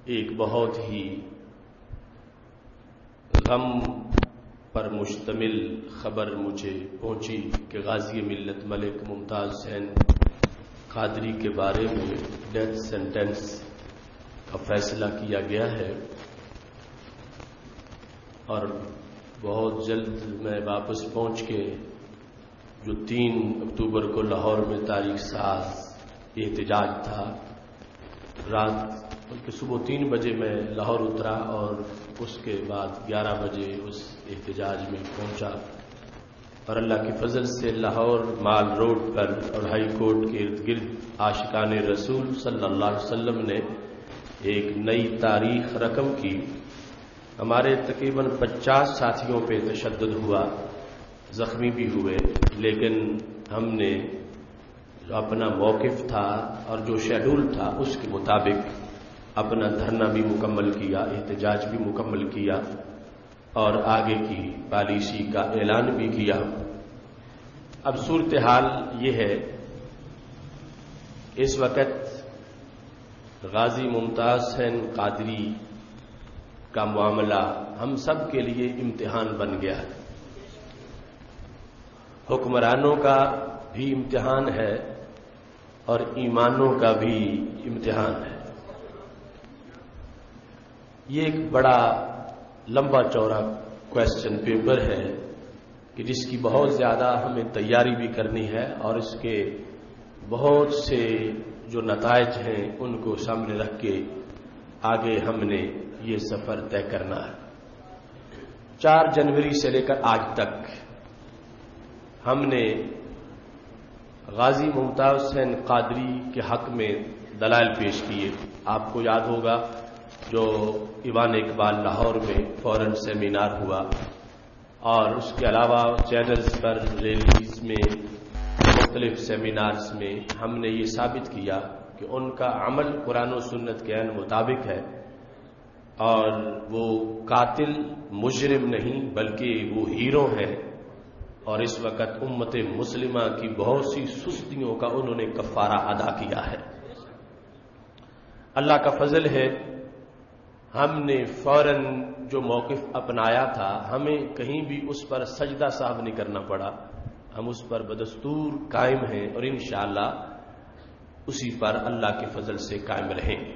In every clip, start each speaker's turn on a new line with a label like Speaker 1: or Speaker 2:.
Speaker 1: ایک بہت ہی غم پر مشتمل خبر مجھے پہنچی کہ غازی ملت ملک ممتاز حسین قادری کے بارے میں ڈیتھ سینٹنس کا فیصلہ کیا گیا ہے، اور بہت جلد میں واپس پہنچ کے جو 3 اکتوبر کو لاہور میں تاریخ ساز احتجاج تھا، رات بلکہ صبح 3 بجے میں لاہور اترا اور اس کے بعد 11 بجے اس احتجاج میں پہنچا، اور اللہ کی فضل سے لاہور مال روڈ پر اور ہائی کورٹ کے ارد گرد عاشقان رسول صلی اللہ علیہ وسلم نے ایک نئی تاریخ رقم کی۔ ہمارے تقریباً 50 ساتھیوں پہ تشدد ہوا، زخمی بھی ہوئے، لیکن ہم نے جو اپنا موقف تھا اور جو شیڈول تھا اس کے مطابق اپنا دھرنا بھی مکمل کیا، احتجاج بھی مکمل کیا اور آگے کی پالیسی کا اعلان بھی کیا۔ اب صورتحال یہ ہے، اس وقت غازی ممتاز حسین قادری کا معاملہ ہم سب کے لیے امتحان بن گیا ہے۔ حکمرانوں کا بھی امتحان ہے اور ایمانوں کا بھی امتحان ہے۔ یہ ایک بڑا لمبا چوڑا کویسچن پیپر ہے کہ جس کی بہت زیادہ ہمیں تیاری بھی کرنی ہے، اور اس کے بہت سے جو نتائج ہیں ان کو سامنے رکھ کے آگے ہم نے یہ سفر طے کرنا ہے۔ 4 جنوری سے لے کر آج تک ہم نے غازی ممتاز حسین قادری کے حق میں دلائل پیش کیے۔ آپ کو یاد ہوگا جو ایوان اقبال لاہور میں فورن سیمینار ہوا، اور اس کے علاوہ چینلز پر ریلیز میں مختلف سیمینارز میں ہم نے یہ ثابت کیا کہ ان کا عمل قرآن و سنت کے عین مطابق ہے، اور وہ قاتل مجرم نہیں بلکہ وہ ہیرو ہیں، اور اس وقت امت مسلمہ کی بہت سی سستیوں کا انہوں نے کفارہ ادا کیا ہے۔ اللہ کا فضل ہے، ہم نے فوراً جو موقف اپنایا تھا ہمیں کہیں بھی اس پر سجدہ صاحب نہیں کرنا پڑا، ہم اس پر بدستور قائم ہیں اور انشاءاللہ اسی پر اللہ کے فضل سے قائم رہیں گے۔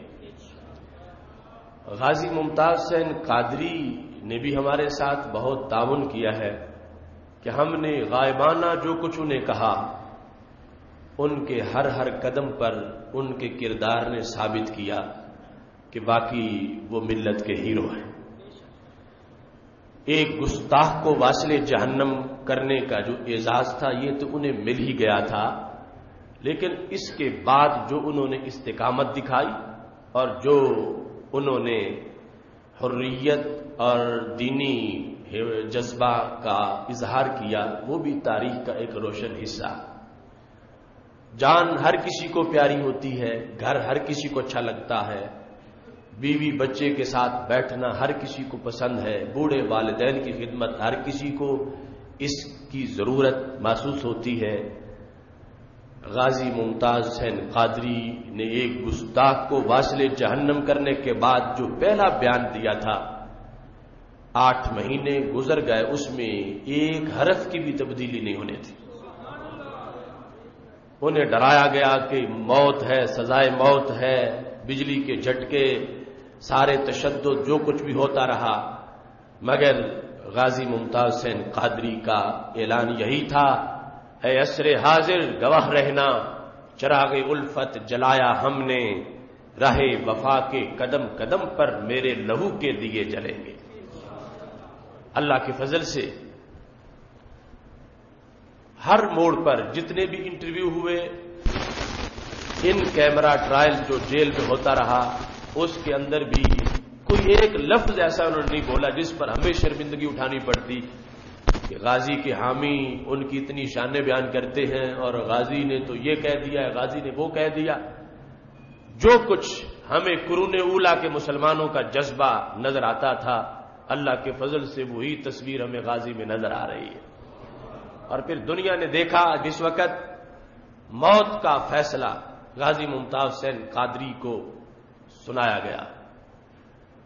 Speaker 1: غازی ممتاز حسین قادری نے بھی ہمارے ساتھ بہت تعاون کیا ہے کہ ہم نے غائبانہ جو کچھ انہیں کہا، ان کے ہر قدم پر ان کے کردار نے ثابت کیا کہ باقی وہ ملت کے ہیرو ہیں۔ ایک گستاخ کو واصل جہنم کرنے کا جو اعزاز تھا یہ تو انہیں مل ہی گیا تھا، لیکن اس کے بعد جو انہوں نے استقامت دکھائی اور جو انہوں نے حریت اور دینی جذبہ کا اظہار کیا، وہ بھی تاریخ کا ایک روشن حصہ۔ جان ہر کسی کو پیاری ہوتی ہے، گھر ہر کسی کو اچھا لگتا ہے، بیوی بچے کے ساتھ بیٹھنا ہر کسی کو پسند ہے، بوڑھے والدین کی خدمت ہر کسی کو اس کی ضرورت محسوس ہوتی ہے۔ غازی ممتاز حسین قادری نے ایک گستاخ کو واصل جہنم کرنے کے بعد جو پہلا بیان دیا تھا، 8 مہینے گزر گئے، اس میں ایک حرف کی بھی تبدیلی نہیں ہونے تھی۔ انہیں ڈرایا گیا کہ موت ہے، سزائے موت ہے، بجلی کے جھٹکے، سارے تشدد جو کچھ بھی ہوتا رہا، مگر غازی ممتاز حسین قادری کا اعلان یہی تھا، اے عصر حاضر گواہ رہنا، چراغ الفت جلایا ہم نے، راہ وفا کے قدم قدم پر میرے لہو کے دیے جلیں گے۔ اللہ کے فضل سے ہر موڑ پر جتنے بھی انٹرویو ہوئے، ان کیمرہ ٹرائل جو جیل میں ہوتا رہا، اس کے اندر بھی کوئی ایک لفظ ایسا انہوں نے نہیں بولا جس پر ہمیں شرمندگی اٹھانی پڑتی کہ غازی کے حامی ان کی اتنی شانیں بیان کرتے ہیں اور غازی نے تو یہ کہہ دیا ہے، غازی نے وہ کہہ دیا۔ جو کچھ ہمیں قرون اولیٰ کے مسلمانوں کا جذبہ نظر آتا تھا، اللہ کے فضل سے وہی تصویر ہمیں غازی میں نظر آ رہی ہے۔ اور پھر دنیا نے دیکھا جس وقت موت کا فیصلہ غازی ممتاز حسین قادری کو سنایا گیا،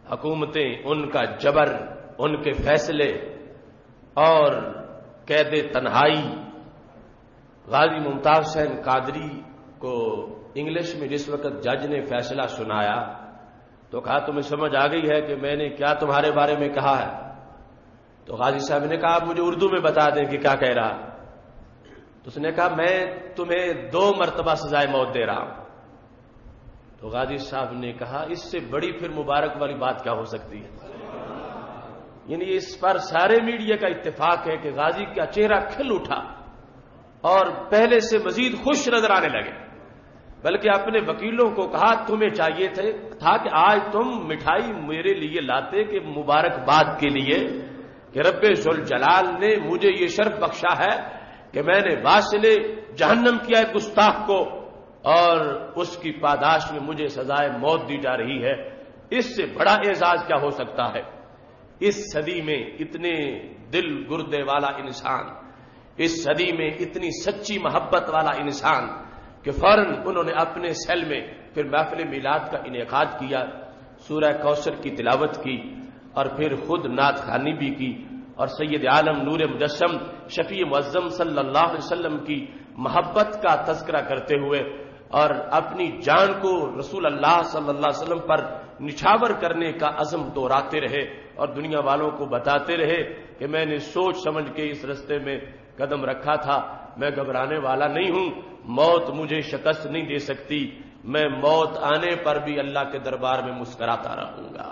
Speaker 1: حکومتیں، ان کا جبر، ان کے فیصلے اور قید تنہائی. غازی ممتاز حسین قادری کو انگلش میں جس وقت جج نے فیصلہ سنایا تو کہا تمہیں سمجھ آ گئی ہے کہ میں نے کیا تمہارے بارے میں کہا ہے؟ تو غازی صاحب نے کہا آپ مجھے اردو میں بتا دیں کہ کیا کہہ رہا. تو اس نے کہا میں تمہیں 2 مرتبہ سزائے موت دے رہا ہوں. تو غازی صاحب نے کہا اس سے بڑی پھر مبارک والی بات کیا ہو سکتی ہے. یعنی اس پر سارے میڈیا کا اتفاق ہے کہ غازی کا چہرہ کھل اٹھا اور پہلے سے مزید خوش نظر آنے لگے. بلکہ اپنے وکیلوں کو کہا تمہیں چاہیے تھا کہ آج تم مٹھائی میرے لیے لاتے کہ مبارکباد کے لیے کہ رب ذوالجلال نے مجھے یہ شرف بخشا ہے کہ میں نے واصل جہنم کیا ہے گستاخ کو اور اس کی پاداش میں مجھے سزائے موت دی جا رہی ہے. اس سے بڑا اعزاز کیا ہو سکتا ہے؟ اس صدی میں اتنے دل گردے والا انسان، اس صدی میں اتنی سچی محبت والا انسان کہ فوراً انہوں نے اپنے سیل میں پھر محفل میلاد کا انعقاد کیا، سورہ کوثر کی تلاوت کی اور پھر خود نعت خوانی بھی کی اور سید عالم نور مجسم شفیع معظم صلی اللہ علیہ وسلم کی محبت کا تذکرہ کرتے ہوئے اور اپنی جان کو رسول اللہ صلی اللہ علیہ وسلم پر نچھاور کرنے کا عزم دہراتے رہے اور دنیا والوں کو بتاتے رہے کہ میں نے سوچ سمجھ کے اس رستے میں قدم رکھا تھا، میں گھبرانے والا نہیں ہوں، موت مجھے شکست نہیں دے سکتی، میں موت آنے پر بھی اللہ کے دربار میں مسکراتا رہوں گا.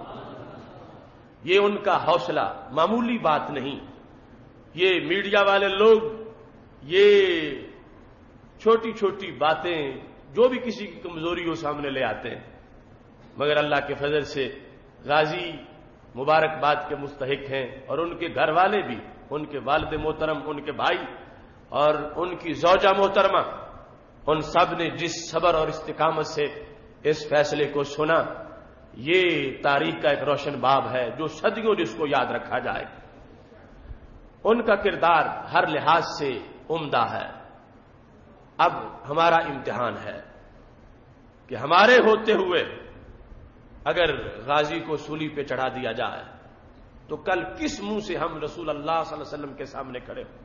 Speaker 1: یہ ان کا حوصلہ معمولی بات نہیں. یہ میڈیا والے لوگ یہ چھوٹی چھوٹی باتیں جو بھی کسی کی کمزوری ہو سامنے لے آتے ہیں، مگر اللہ کے فضل سے غازی مبارکباد کے مستحق ہیں اور ان کے گھر والے بھی، ان کے والد محترم، ان کے بھائی اور ان کی زوجہ محترمہ، ان سب نے جس صبر اور استقامت سے اس فیصلے کو سنا، یہ تاریخ کا ایک روشن باب ہے جو صدیوں جس کو یاد رکھا جائے. ان کا کردار ہر لحاظ سے عمدہ ہے. اب ہمارا امتحان ہے کہ ہمارے ہوتے ہوئے اگر غازی کو سولی پہ چڑھا دیا جائے تو کل کس منہ سے ہم رسول اللہ صلی اللہ علیہ وسلم کے سامنے کھڑے ہوں.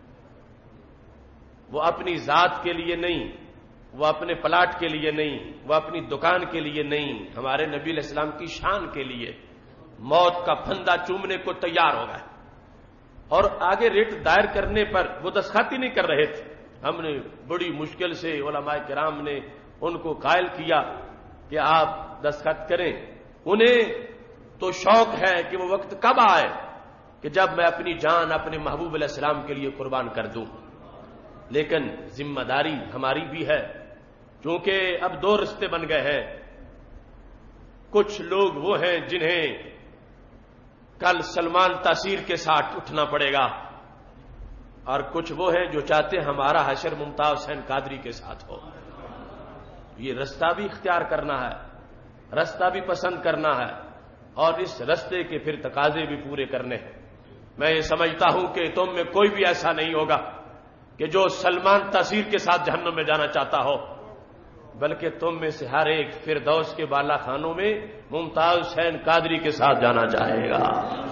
Speaker 1: وہ اپنی ذات کے لیے نہیں، وہ اپنے پلاٹ کے لیے نہیں، وہ اپنی دکان کے لیے نہیں، ہمارے نبی علیہ السلام کی شان کے لیے موت کا پھندا چومنے کو تیار ہو گئے. اور آگے ریٹ دائر کرنے پر وہ دستخط ہی نہیں کر رہے تھے. ہم نے بڑی مشکل سے علماء کرام نے ان کو قائل کیا کہ آپ دستخط کریں. انہیں تو شوق ہے کہ وہ وقت کب آئے کہ جب میں اپنی جان اپنے محبوب علیہ السلام کے لیے قربان کر دوں. لیکن ذمہ داری ہماری بھی ہے چونکہ اب 2 رستے بن گئے ہیں. کچھ لوگ وہ ہیں جنہیں کل سلمان تاثیر کے ساتھ اٹھنا پڑے گا اور کچھ وہ ہیں جو چاہتے ہیں ہمارا حشر ممتاز حسین قادری کے ساتھ ہو. یہ رستہ بھی اختیار کرنا ہے، رستہ بھی پسند کرنا ہے اور اس رستے کے پھر تقاضے بھی پورے کرنے ہیں. میں یہ سمجھتا ہوں کہ تم میں کوئی بھی ایسا نہیں ہوگا کہ جو سلمان تاثیر کے ساتھ جہنم میں جانا چاہتا ہو، بلکہ تم میں سے ہر ایک فردوس کے بالا خانوں میں ممتاز حسین قادری کے ساتھ جانا چاہے گا.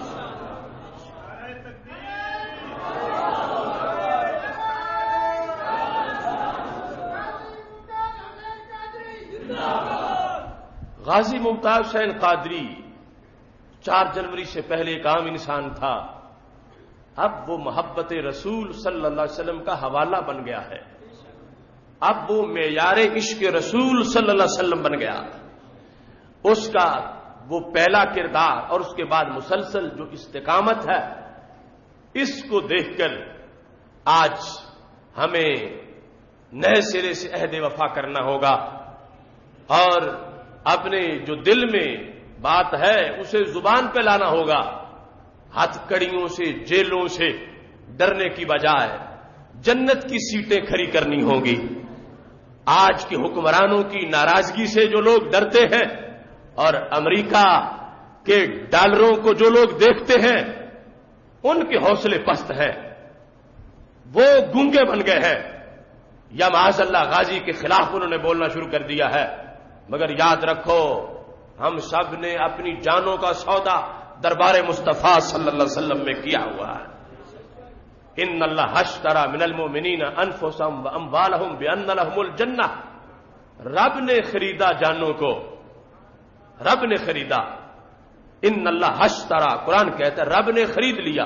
Speaker 1: غازی ممتاز حسین قادری 4 جنوری سے پہلے ایک عام انسان تھا، اب وہ محبت رسول صلی اللہ علیہ وسلم کا حوالہ بن گیا ہے. اب وہ معیار عشق رسول صلی اللہ علیہ وسلم بن گیا. اس کا وہ پہلا کردار اور اس کے بعد مسلسل جو استقامت ہے، اس کو دیکھ کر آج ہمیں نئے سرے سے عہد وفا کرنا ہوگا اور اپنے جو دل میں بات ہے اسے زبان پہ لانا ہوگا. ہتھ کڑیوں سے، جیلوں سے ڈرنے کی بجائے جنت کی سیٹیں کھڑی کرنی ہوں گی. آج کے حکمرانوں کی ناراضگی سے جو لوگ ڈرتے ہیں اور امریکہ کے ڈالروں کو جو لوگ دیکھتے ہیں ان کے حوصلے پست ہیں، وہ گونگے بن گئے ہیں یا معاذ اللہ غازی کے خلاف انہوں نے بولنا شروع کر دیا ہے. مگر یاد رکھو ہم سب نے اپنی جانوں کا سودا دربار مصطفیٰ صلی اللہ علیہ وسلم میں کیا ہوا ہے. ان اللہ اشتری من المؤمنین انفسهم واموالهم بان لهم الجنہ. رب نے خریدا جانوں کو، رب نے خریدا. ان اللہ اشتری، قرآن کہتا ہے رب نے خرید لیا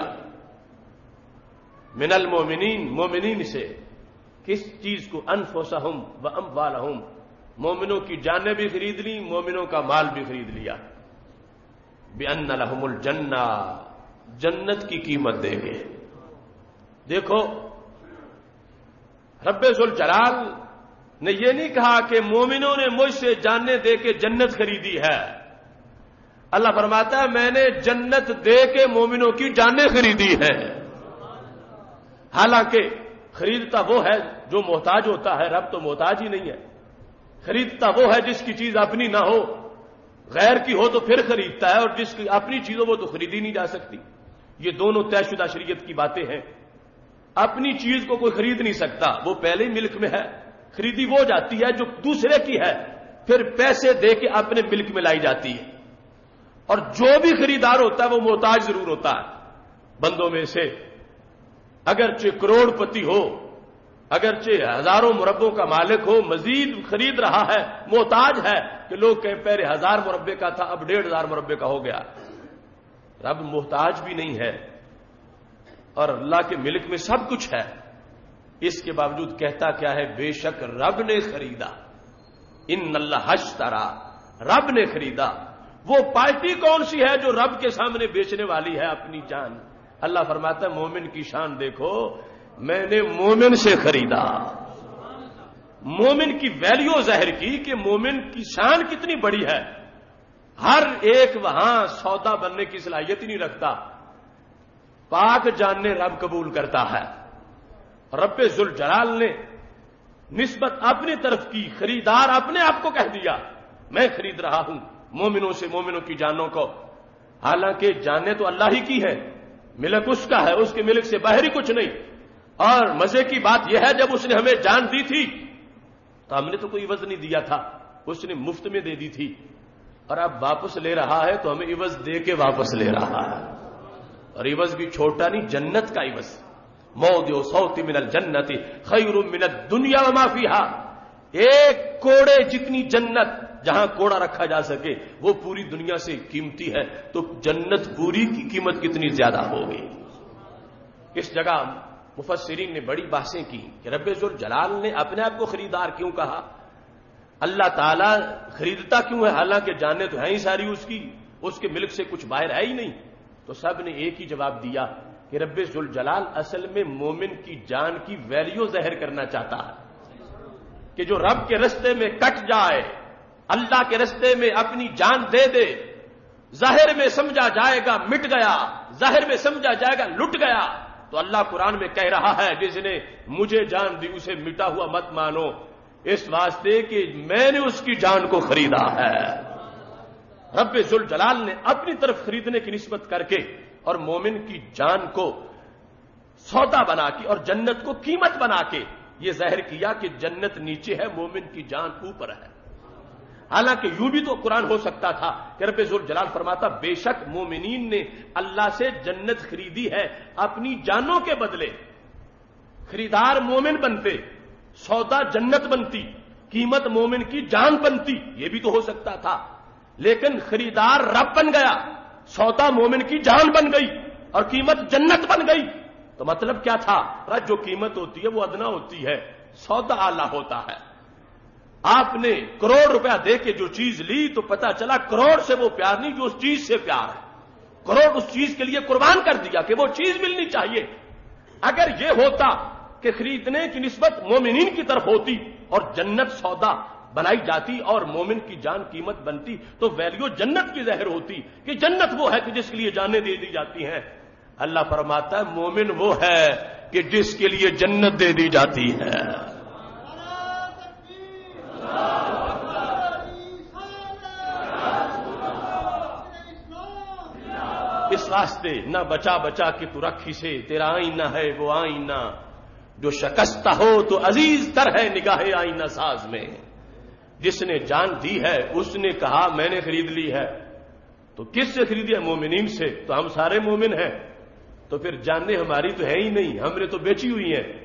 Speaker 1: من المؤمنین، مومنین سے. کس چیز کو؟ انفسهم واموالهم، مومنوں کی جانیں بھی خرید لی، مومنوں کا مال بھی خرید لیا. بان لهم الجنہ، جنت کی قیمت دیں گے. دیکھو رب ذوالجلال نے یہ نہیں کہا کہ مومنوں نے مجھ سے جانیں دے کے جنت خریدی ہے. اللہ فرماتا ہے میں نے جنت دے کے مومنوں کی جانیں خریدی ہیں. حالانکہ خریدتا وہ ہے جو محتاج ہوتا ہے، رب تو محتاج ہی نہیں ہے. خریدتا وہ ہے جس کی چیز اپنی نہ ہو، غیر کی ہو تو پھر خریدتا ہے، اور جس کی اپنی چیز ہو وہ تو خریدی نہیں جا سکتی. یہ دونوں طے شدہ شریعت کی باتیں ہیں. اپنی چیز کو کوئی خرید نہیں سکتا، وہ پہلے ہی ملک میں ہے. خریدی وہ جاتی ہے جو دوسرے کی ہے، پھر پیسے دے کے اپنے ملک میں لائی جاتی ہے. اور جو بھی خریدار ہوتا ہے وہ محتاج ضرور ہوتا ہے. بندوں میں سے اگرچہ کروڑ پتی ہو، اگرچہ ہزاروں مربوں کا مالک ہو، مزید خرید رہا ہے، محتاج ہے کہ لوگ کہیں پہلے 1000 مربے کا تھا اب 1500 مربے کا ہو گیا. رب محتاج بھی نہیں ہے اور اللہ کے ملک میں سب کچھ ہے. اس کے باوجود کہتا کیا ہے؟ بے شک رب نے خریدا. ان اللہ اشتری، رب نے خریدا. وہ پارٹی کون سی ہے جو رب کے سامنے بیچنے والی ہے اپنی جان؟ اللہ فرماتا ہے مومن کی شان دیکھو، میں نے مومن سے خریدا. مومن کی ویلیو ظاہر کی کہ مومن کی شان کتنی بڑی ہے. ہر ایک وہاں سودا بننے کی صلاحیت ہی نہیں رکھتا. پاک جاننے رب قبول کرتا ہے. رب ذوالجلال نے نسبت اپنی طرف کی، خریدار اپنے آپ کو کہہ دیا میں خرید رہا ہوں مومنوں سے مومنوں کی جانوں کو. حالانکہ جانیں تو اللہ ہی کی ہے، ملک اس کا ہے، اس کے ملک سے باہر ہی کچھ نہیں. اور مزے کی بات یہ ہے جب اس نے ہمیں جان دی تھی تو ہم نے تو کوئی عوض نہیں دیا تھا، اس نے مفت میں دے دی تھی. اور اب واپس لے رہا ہے تو ہمیں عوض دے کے واپس لے رہا ہے. اور عوض بھی چھوٹا نہیں، جنت کا عوض. موضع صوت من الجنت خیر من الدنیا وما فیہا. ایک کوڑے جتنی جنت، جہاں کوڑا رکھا جا سکے، وہ پوری دنیا سے قیمتی ہے. تو جنت پوری کی قیمت کتنی زیادہ ہوگی. اس جگہ مفسرین نے بڑی بحثیں کی کہ رب ذوالجلال نے اپنے آپ کو خریدار کیوں کہا، اللہ تعالیٰ خریدتا کیوں ہے، حالانکہ جانیں تو ہیں ہی ساری اس کی، اس کے ملک سے کچھ باہر ہے ہی نہیں. تو سب نے ایک ہی جواب دیا کہ رب ذوالجلال اصل میں مومن کی جان کی ویلیو ظاہر کرنا چاہتا ہے کہ جو رب کے رستے میں کٹ جائے، اللہ کے رستے میں اپنی جان دے دے، ظاہر میں سمجھا جائے گا مٹ گیا، ظاہر میں سمجھا جائے گا لٹ گیا. تو اللہ قرآن میں کہہ رہا ہے جس نے مجھے جان دی اسے مٹا ہوا مت مانو، اس واسطے کہ میں نے اس کی جان کو خریدا ہے. رب ذوالجلال نے اپنی طرف خریدنے کی نسبت کر کے اور مومن کی جان کو سودا بنا کے اور جنت کو قیمت بنا کے یہ ظاہر کیا کہ جنت نیچے ہے، مومن کی جان اوپر ہے. حالانکہ یوں بھی تو قرآن ہو سکتا تھا کہ رب ذوالجلال فرماتا بے شک مومنین نے اللہ سے جنت خریدی ہے اپنی جانوں کے بدلے. خریدار مومن بنتے، سودا جنت بنتی، قیمت مومن کی جان بنتی، یہ بھی تو ہو سکتا تھا. لیکن خریدار رب بن گیا، سودا مومن کی جان بن گئی اور قیمت جنت بن گئی. تو مطلب کیا تھا؟ جو قیمت ہوتی ہے وہ ادنا ہوتی ہے، سودا اعلیٰ ہوتا ہے. آپ نے کروڑ روپیہ دے کے جو چیز لی تو پتا چلا کروڑ سے وہ پیار نہیں جو اس چیز سے پیار ہے. کروڑ اس چیز کے لیے قربان کر دیا کہ وہ چیز ملنی چاہیے. اگر یہ ہوتا کہ خریدنے کی نسبت مومنین کی طرف ہوتی اور جنت سودا بنائی جاتی اور مومن کی جان قیمت بنتی تو ویلیو جنت کی ظاہر ہوتی کہ جنت وہ ہے کہ جس کے لیے جانیں دے دی جاتی ہیں. اللہ فرماتا ہے مومن وہ ہے کہ جس کے لیے جنت دے دی جاتی ہے. اس واسطے نہ بچا بچا کے تو رکھ اسے، تیرا آئینہ ہے وہ آئینہ جو شکستہ ہو تو عزیز تر ہے نگاہ آئینہ ساز میں. جس نے جان دی ہے اس نے کہا میں نے خرید لی ہے، تو کس سے خریدی ہے؟ مومنین سے، تو ہم سارے مومن ہیں، تو پھر جانیں ہماری تو ہے ہی نہیں، ہم نے تو بیچی ہوئی ہیں۔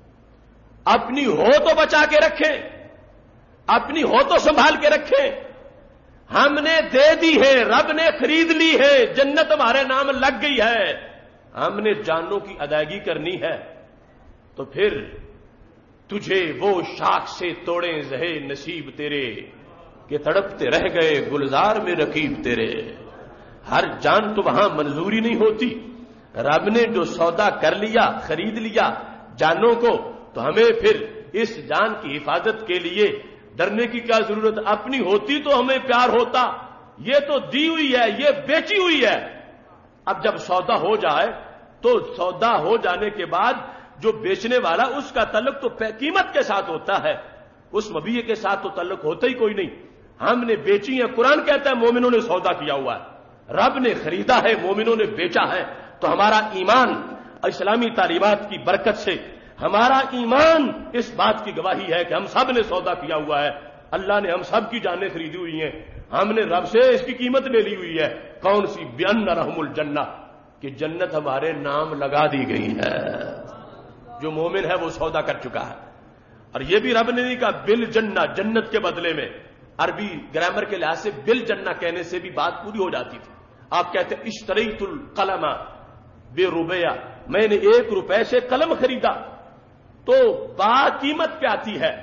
Speaker 1: اپنی ہو تو بچا کے رکھیں، اپنی ہو تو سنبھال کے رکھیں، ہم نے دے دی ہے، رب نے خرید لی ہے، جنت ہمارے نام لگ گئی ہے، ہم نے جانوں کی ادائیگی کرنی ہے، تو پھر تجھے وہ شاخ سے توڑیں زہے نصیب تیرے کہ تڑپتے رہ گئے گلزار میں رقیب تیرے۔ ہر جان تو وہاں منظوری نہیں ہوتی، رب نے جو سودا کر لیا، خرید لیا جانوں کو، تو ہمیں پھر اس جان کی حفاظت کے لیے ڈرنے کی کیا ضرورت؟ اپنی ہوتی تو ہمیں پیار ہوتا، یہ تو دی ہوئی ہے، یہ بیچی ہوئی ہے۔ اب جب سودا ہو جائے تو سودا ہو جانے کے بعد جو بیچنے والا اس کا تعلق تو قیمت کے ساتھ ہوتا ہے، اس مبیع کے ساتھ تو تعلق ہوتا ہی کوئی نہیں۔ ہم نے بیچی ہے، قرآن کہتا ہے مومنوں نے سودا کیا ہوا ہے، رب نے خریدا ہے، مومنوں نے بیچا ہے، تو ہمارا ایمان اسلامی تعلیمات کی برکت سے ہمارا ایمان اس بات کی گواہی ہے کہ ہم سب نے سودا کیا ہوا ہے، اللہ نے ہم سب کی جانیں خریدی ہوئی ہیں، ہم نے رب سے اس کی قیمت لے لی ہوئی ہے۔ کون سی؟ بِأَنَّ لَهُمُ الْجَنَّةَ، کہ جنت ہمارے نام لگا دی گئی ہے۔ جو مومن ہے وہ سودا کر چکا ہے۔ اور یہ بھی رب نے نہیں کہا بل جنہ، جنت کے بدلے میں، عربی گرامر کے لحاظ سے بل جنہ کہنے سے بھی بات پوری ہو جاتی تھی۔ آپ کہتے ہیں اشتریت القلم بربیہ، میں نے 1 روپے سے قلم خریدا، تو بات قیمت پہ آتی ہے،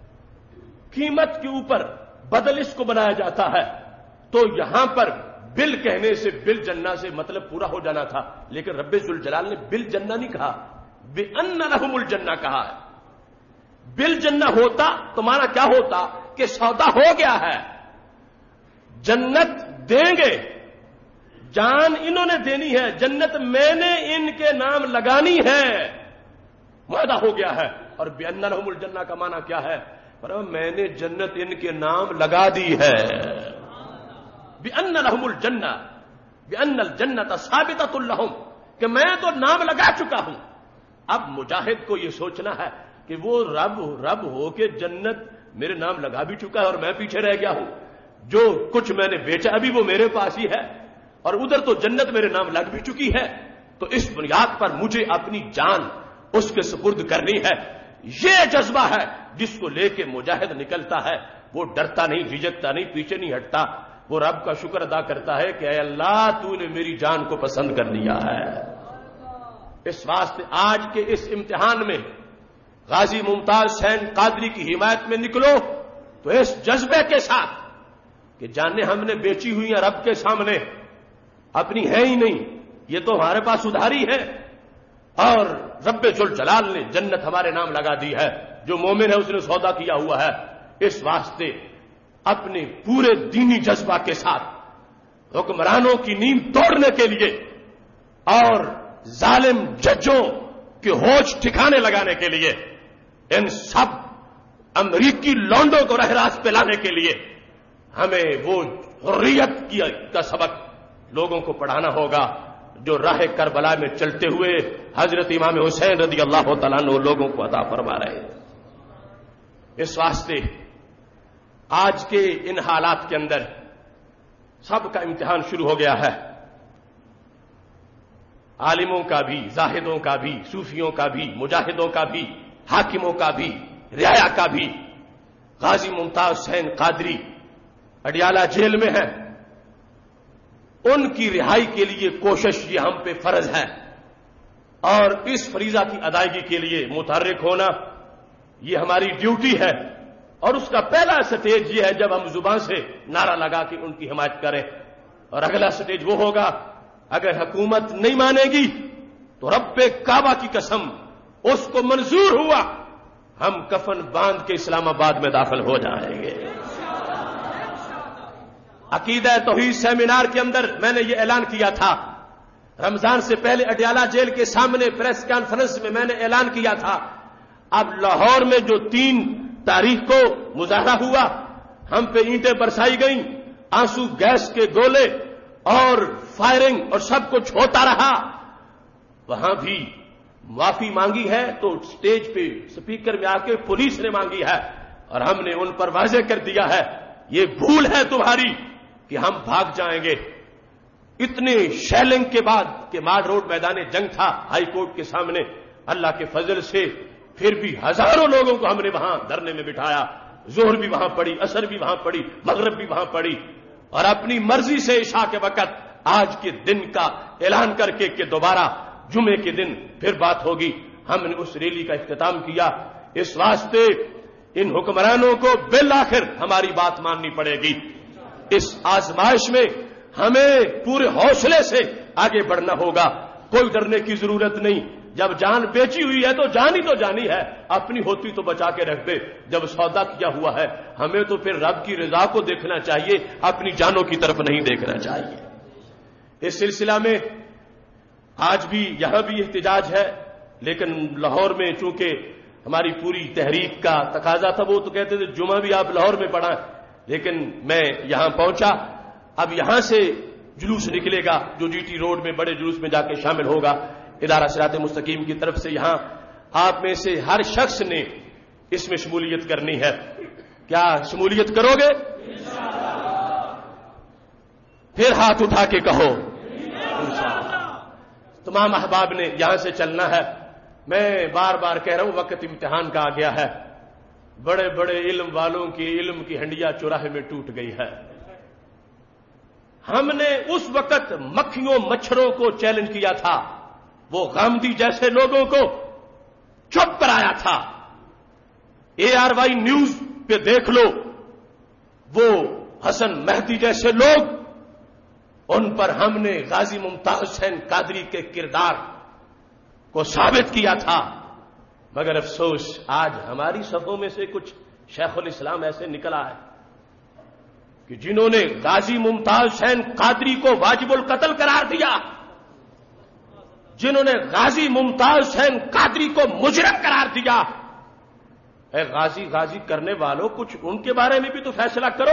Speaker 1: قیمت کے اوپر بدل اس کو بنایا جاتا ہے، تو یہاں پر بل کہنے سے بل جنہ سے مطلب پورا ہو جانا تھا، لیکن رب ذوالجلال نے بل جنہ نہیں کہا، بِأَنَّ لَهُمُ الْجَنَّةَ کہا ہے۔ بل جنہ ہوتا تو مانا کیا ہوتا کہ سودا ہو گیا ہے، جنت دیں گے، جان انہوں نے دینی ہے، جنت میں نے ان کے نام لگانی ہے، معاہدہ ہو گیا ہے۔ اور بِأَنَّ لَهُمُ الْجَنَّةَ کا مانا کیا ہے؟ میں نے جنت ان کے نام لگا دی ہے۔ بِأَنَّ لَهُمُ الْجَنَّةَ، بِأَنَّ الْجَنَّةَ ثَابِتَةٌ لَهُمْ، کہ میں تو نام لگا چکا ہوں۔ اب مجاہد کو یہ سوچنا ہے کہ وہ رب ہو کے جنت میرے نام لگا بھی چکا ہے اور میں پیچھے رہ گیا ہوں، جو کچھ میں نے بیچا ابھی وہ میرے پاس ہی ہے، اور ادھر تو جنت میرے نام لگ بھی چکی ہے، تو اس بنیاد پر مجھے اپنی جان اس کے سپرد کرنی ہے۔ یہ جذبہ ہے جس کو لے کے مجاہد نکلتا ہے، وہ ڈرتا نہیں، جھجکتا نہیں، پیچھے نہیں ہٹتا، وہ رب کا شکر ادا کرتا ہے کہ اے اللہ تو نے میری جان کو پسند کر لیا ہے۔ اس واسطے آج کے اس امتحان میں غازی ممتاز حسین قادری کی حمایت میں نکلو تو اس جذبے کے ساتھ کہ جانیں ہم نے بیچی ہوئی ہیں رب کے سامنے، اپنی ہے ہی نہیں، یہ تو ہمارے پاس ادھاری ہے، اور رب ذوالجلال نے جنت ہمارے نام لگا دی ہے، جو مومن ہے اس نے سودا کیا ہوا ہے۔ اس واسطے اپنے پورے دینی جذبہ کے ساتھ حکمرانوں کی نیند توڑنے کے لیے اور ظالم ججوں کے ہوش ٹھکانے لگانے کے لیے، ان سب امریکی لونڈوں کو راہ راست پہ لانے کے لیے ہمیں وہ حریت کا سبق لوگوں کو پڑھانا ہوگا جو راہ کربلا میں چلتے ہوئے حضرت امام حسین رضی اللہ تعالیٰ عنہ لوگوں کو عطا فرما رہے ہیں۔ اس واسطے آج کے ان حالات کے اندر سب کا امتحان شروع ہو گیا ہے، عالموں کا بھی، زاہدوں کا بھی، صوفیوں کا بھی، مجاہدوں کا بھی، حاکموں کا بھی، رعایا کا بھی۔ غازی ممتاز حسین قادری اڈیالہ جیل میں ہیں، ان کی رہائی کے لیے کوشش یہ ہم پہ فرض ہے، اور اس فریضہ کی ادائیگی کے لیے متحرک ہونا یہ ہماری ڈیوٹی ہے، اور اس کا پہلا سٹیج یہ ہے جب ہم زبان سے نعرہ لگا کے ان کی حمایت کریں، اور اگلا سٹیج وہ ہوگا اگر حکومت نہیں مانے گی تو رب کعبہ کی قسم اس کو منظور ہوا ہم کفن باندھ کے اسلام آباد میں داخل ہو جائیں گے۔ عقیدہ توحید سیمینار کے اندر میں نے یہ اعلان کیا تھا، رمضان سے پہلے اڈیالہ جیل کے سامنے پریس کانفرنس میں نے اعلان کیا تھا، اب لاہور میں جو 3 تاریخ کو مظاہرہ ہوا، ہم پہ اینٹیں برسائی گئیں، آنسو گیس کے گولے اور فائرنگ اور سب کچھ ہوتا رہا، وہاں بھی معافی مانگی ہے تو سٹیج پہ سپیکر میں آ کے پولیس نے مانگی ہے اور ہم نے ان پر واضح کر دیا ہے یہ بھول ہے تمہاری کہ ہم بھاگ جائیں گے. اتنے شیلنگ کے بعد کہ مارڈ روڈ میدان جنگ تھا ہائی کورٹ کے سامنے، اللہ کے فضل سے پھر بھی ہزاروں لوگوں کو ہم نے وہاں دھرنے میں بٹھایا. ظہر بھی وہاں پڑی، عصر بھی وہاں پڑی، مغرب بھی وہاں پڑی، اور اپنی مرضی سے عشاء کے وقت آج کے دن کا اعلان کر کے کہ دوبارہ جمعے کے دن پھر بات ہوگی. ہم نے اس ریلی کا اختتام کیا. اس واسطے ان حکمرانوں کو بالآخر ہماری بات ماننی پڑے گی. اس آزمائش میں ہمیں پورے حوصلے سے آگے بڑھنا ہوگا. کوئی ڈرنے کی ضرورت نہیں. جب جان بیچی ہوئی ہے تو جانی ہے، اپنی ہوتی تو بچا کے رکھ دے. جب سودا کیا ہوا ہے ہمیں تو پھر رب کی رضا کو دیکھنا چاہیے، اپنی جانوں کی طرف نہیں دیکھنا چاہیے. اس سلسلہ میں آج بھی یہاں بھی احتجاج ہے، لیکن لاہور میں چونکہ ہماری پوری تحریک کا تقاضا تھا، وہ تو کہتے تھے جمعہ بھی آپ لاہور میں پڑھائیں، لیکن میں یہاں پہنچا. اب یہاں سے جلوس نکلے گا جو جی ٹی روڈ میں بڑے جلوس میں جا کے شامل ہوگا ادارہ صراط مستقیم کی طرف سے. یہاں آپ میں سے ہر شخص نے اس میں شمولیت کرنی ہے. کیا شمولیت کرو گے؟ پھر ہاتھ اٹھا کے کہو انشاءاللہ. تمام احباب نے یہاں سے چلنا ہے. میں بار بار کہہ رہا ہوں وقت امتحان کا آ گیا ہے. بڑے بڑے علم والوں کی علم کی ہنڈیا چوراہے میں ٹوٹ گئی ہے. ہم نے اس وقت مکھیوں مچھروں کو چیلنج کیا تھا، وہ غامدی جیسے لوگوں کو چپ کرایا تھا. ARY نیوز پہ دیکھ لو، وہ حسن مہدی جیسے لوگ، ان پر ہم نے غازی ممتاز حسین قادری کے کردار کو ثابت کیا تھا. مگر افسوس آج ہماری صفوں میں سے کچھ شیخ الاسلام ایسے نکلا ہے کہ جنہوں نے غازی ممتاز حسین قادری کو واجب القتل قرار دیا، جنہوں نے غازی ممتاز حسین قادری کو مجرم قرار دیا. اے غازی کرنے والوں، کچھ ان کے بارے میں بھی تو فیصلہ کرو.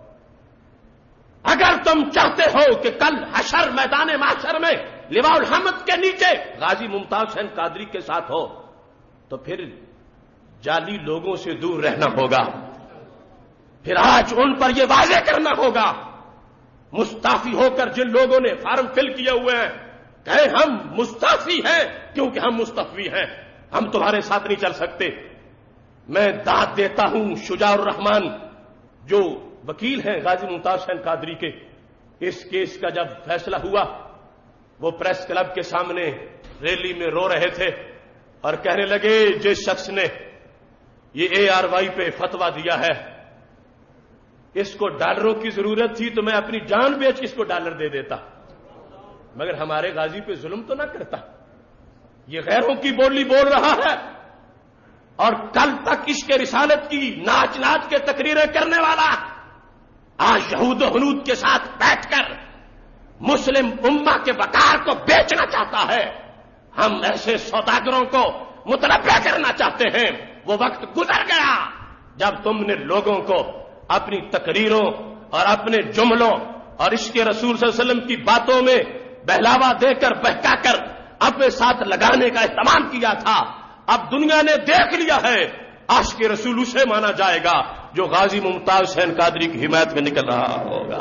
Speaker 1: اگر تم چاہتے ہو کہ کل حشر میدان محشر میں لواء الحمد کے نیچے غازی ممتاز حسین قادری کے ساتھ ہو تو پھر جعلی لوگوں سے دور رہنا ہوگا. پھر آج ان پر یہ واضح کرنا ہوگا، مستعفی ہو کر جن لوگوں نے فارم فل کیے ہوئے ہیں کہ ہم مستعفی ہیں کیونکہ ہم مستعفی ہیں، ہم تمہارے ساتھ نہیں چل سکتے. میں داد دیتا ہوں شجاع الرحمان جو وکیل ہیں غازی ممتاز حسین قادری کے. اس کیس کا جب فیصلہ ہوا وہ پریس کلب کے سامنے ریلی میں رو رہے تھے اور کہنے لگے جس شخص نے یہ ARY پہ فتویٰ دیا ہے اس کو ڈالروں کی ضرورت تھی تو میں اپنی جان بیچ اس کو ڈالر دے دیتا، مگر ہمارے غازی پہ ظلم تو نہ کرتا. یہ غیروں کی بولی بول رہا ہے اور کل تک عشق رسالت کی ناچ ناچ کے تقریریں کرنے والا آج یہود و ہنود کے ساتھ بیٹھ کر مسلم امہ کے وقار کو بیچنا چاہتا ہے. ہم ایسے سوداگروں کو متنبع کرنا چاہتے ہیں. وہ وقت گزر گیا جب تم نے لوگوں کو اپنی تقریروں اور اپنے جملوں اور عشق رسول صلی اللہ علیہ وسلم کی باتوں میں بہلاوا دے کر بہکا کر اپنے ساتھ لگانے کا اہتمام کیا تھا. اب دنیا نے دیکھ لیا ہے عاشق رسول اسے مانا جائے گا جو غازی ممتاز حسین قادری کی حمایت میں نکل رہا ہوگا.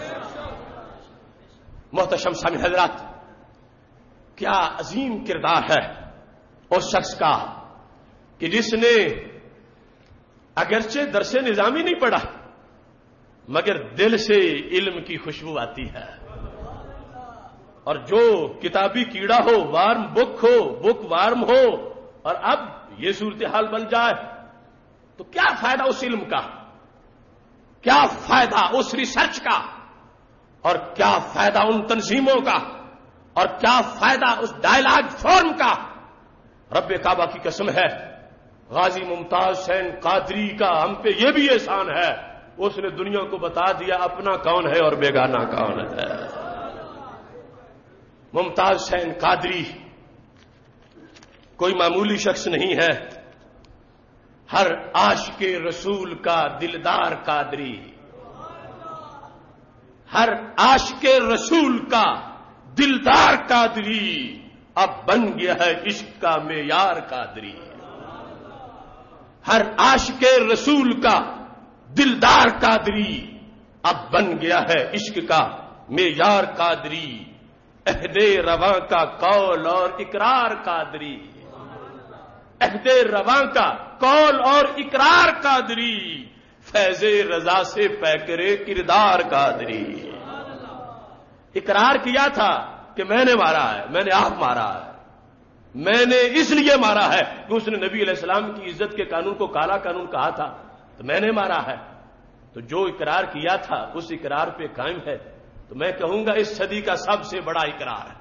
Speaker 1: محتشم سامعین حضرات، کیا عظیم کردار ہے اس شخص کا کہ جس نے اگرچہ درس نظامی نہیں پڑھا مگر دل سے علم کی خوشبو آتی ہے. اور جو کتابی کیڑا ہو، وارم بک ہو، بک وارم ہو، اور اب یہ صورتحال بن جائے تو کیا فائدہ اس علم کا، کیا فائدہ اس ریسرچ کا، اور کیا فائدہ ان تنظیموں کا، اور کیا فائدہ اس ڈائلاگ فورم کا. رب کعبہ کی قسم ہے غازی ممتاز حسین قادری کا ہم پہ یہ بھی احسان ہے اس نے دنیا کو بتا دیا اپنا کون ہے اور بیگانہ کون ہے. ممتاز حسین قادری کوئی معمولی شخص نہیں ہے. ہر عاشق رسول کا دلدار قادری، ہر عاشق رسول کا دلدار قادری اب بن گیا ہے عشق کا معیار قادری. ہر عاشق رسول کا دلدار قادری اب بن گیا ہے عشق کا معیار قادری، عہد رواں کا قول اور اقرار قادری، عہد رواں کا قول اور اقرار قادری، فیض رضا سے پیکرے کردار قادری۔ اقرار کیا تھا کہ میں نے مارا ہے، میں نے آپ مارا ہے، میں نے اس لیے مارا ہے کہ اس نے نبی علیہ السلام کی عزت کے قانون کو کالا قانون کہا تھا، تو میں نے مارا ہے۔ تو جو اقرار کیا تھا اس اقرار پہ قائم ہے، تو میں کہوں گا اس صدی کا سب سے بڑا اقرار ہے،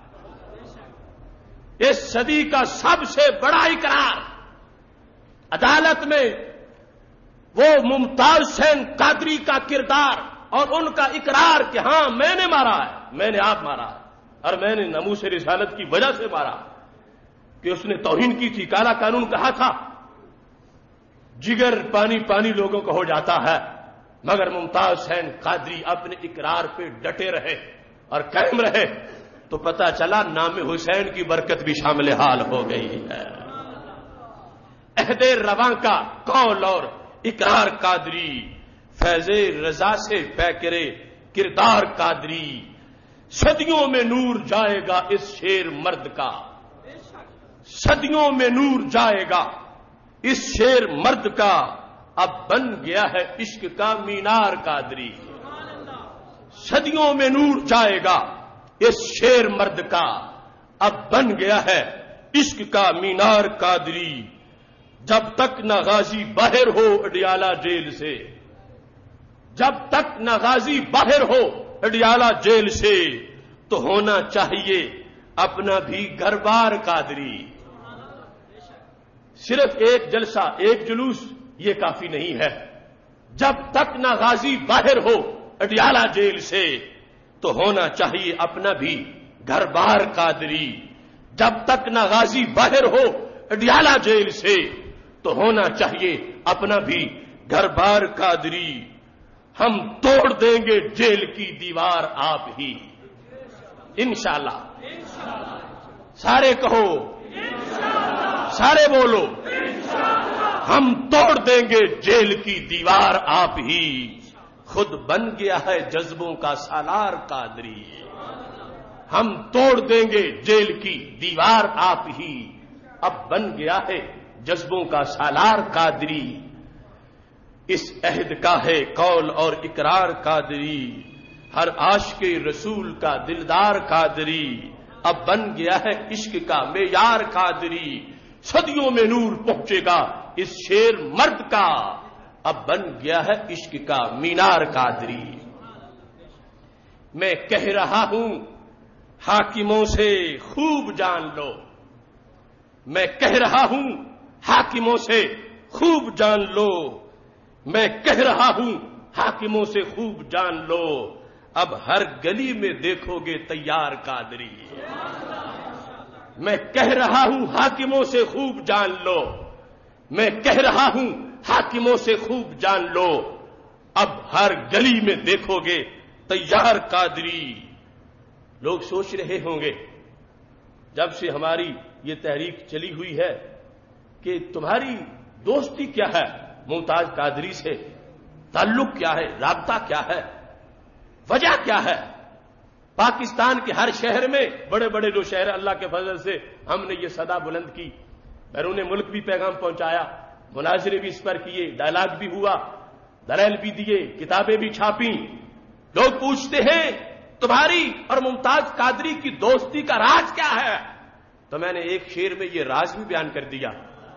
Speaker 1: اس صدی کا سب سے بڑا اقرار۔ عدالت میں وہ ممتاز حسین قادری کا کردار اور ان کا اقرار کہ ہاں میں نے مارا ہے، میں نے آپ مارا ہے، اور میں نے ناموس رسالت کی وجہ سے مارا کہ اس نے توہین کی تھی، کالا قانون کہا تھا۔ جگر پانی پانی لوگوں کو ہو جاتا ہے، مگر ممتاز حسین قادری اپنے اقرار پہ ڈٹے رہے اور قائم رہے، تو پتہ چلا نام حسین کی برکت بھی شامل حال ہو گئی ہے۔ عہد رواں کا قول اور اقرار قادری، فیض رضا سے پیکرے کردار قادری، صدیوں میں نور جائے گا اس شیر مرد کا، صدیوں میں نور جائے گا اس شیر مرد کا، اب بن گیا ہے عشق کا مینار قادری، صدیوں میں نور جائے گا اس شیر مرد کا، اب بن گیا ہے عشق کا مینار قادری۔ جب تک نہ غازی باہر ہو اڈیالہ جیل سے، جب تک نہ غازی باہر ہو اڈیالہ جیل سے، تو ہونا چاہیے اپنا بھی گھر بار قادری۔ صرف ایک جلسہ، ایک جلوس یہ کافی نہیں ہے، جب تک نہ غازی باہر ہو اڈیالہ جیل سے، تو ہونا چاہیے اپنا بھی گھر بار قادری۔ جب تک نہ غازی باہر ہو اڈیالہ جیل سے، تو ہونا چاہیے اپنا بھی گھر بار قادری۔ ہم توڑ دیں گے جیل کی دیوار آپ ہی، انشاءاللہ۔ سارے کہو، سارے بولو، ہم توڑ دیں گے جیل کی دیوار آپ ہی، خود بن گیا ہے جذبوں کا سالار قادری۔ ہم توڑ دیں گے جیل کی دیوار آپ ہی، اب بن گیا ہے جذبوں کا سالار قادری۔ اس عہد کا ہے قول اور اقرار قادری، ہر عاشق رسول کا دلدار قادری، اب بن گیا ہے عشق کا معیار قادری، صدیوں میں نور پہنچے گا اس شیر مرد کا، اب بن گیا ہے عشق کا مینار قادری۔ میں کہہ رہا ہوں حاکموں سے خوب جان لو، میں کہہ رہا ہوں حاکموں سے خوب جان لو، میں کہہ رہا ہوں حاکموں سے خوب جان لو، اب ہر گلی میں دیکھو گے تیار قادری۔ میں کہہ رہا ہوں حاکموں سے خوب جان لو، میں کہہ رہا ہوں حاکموں سے خوب جان لو، اب ہر گلی میں دیکھو گے تیار قادری۔ لوگ سوچ رہے ہوں گے جب سے ہماری یہ تحریک چلی ہوئی ہے کہ تمہاری دوستی کیا ہے ممتاز قادری سے، تعلق کیا ہے، رابطہ کیا ہے، وجہ کیا ہے؟ پاکستان کے ہر شہر میں، بڑے بڑے جو شہر اللہ کے فضل سے ہم نے یہ صدا بلند کی، بیرون ملک بھی پیغام پہنچایا، مناظرے بھی اس پر کیے، ڈائلاگ بھی ہوا، دلائل بھی دیے، کتابیں بھی چھاپی۔ لوگ پوچھتے ہیں تمہاری اور ممتاز قادری کی دوستی کا راز کیا ہے؟ تو میں نے ایک شعر میں یہ راز بھی بیان کر دیا۔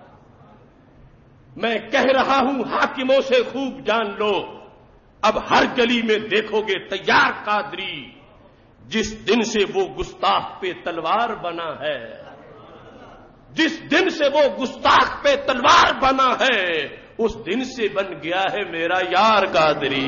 Speaker 1: میں کہہ رہا ہوں حاکموں سے خوب جان لو، اب ہر گلی میں دیکھو گے تیار قادری، جس دن سے وہ گستاخ پہ تلوار بنا ہے، جس دن سے وہ گستاخ پہ تلوار بنا ہے، اس دن سے بن گیا ہے میرا یار قادری۔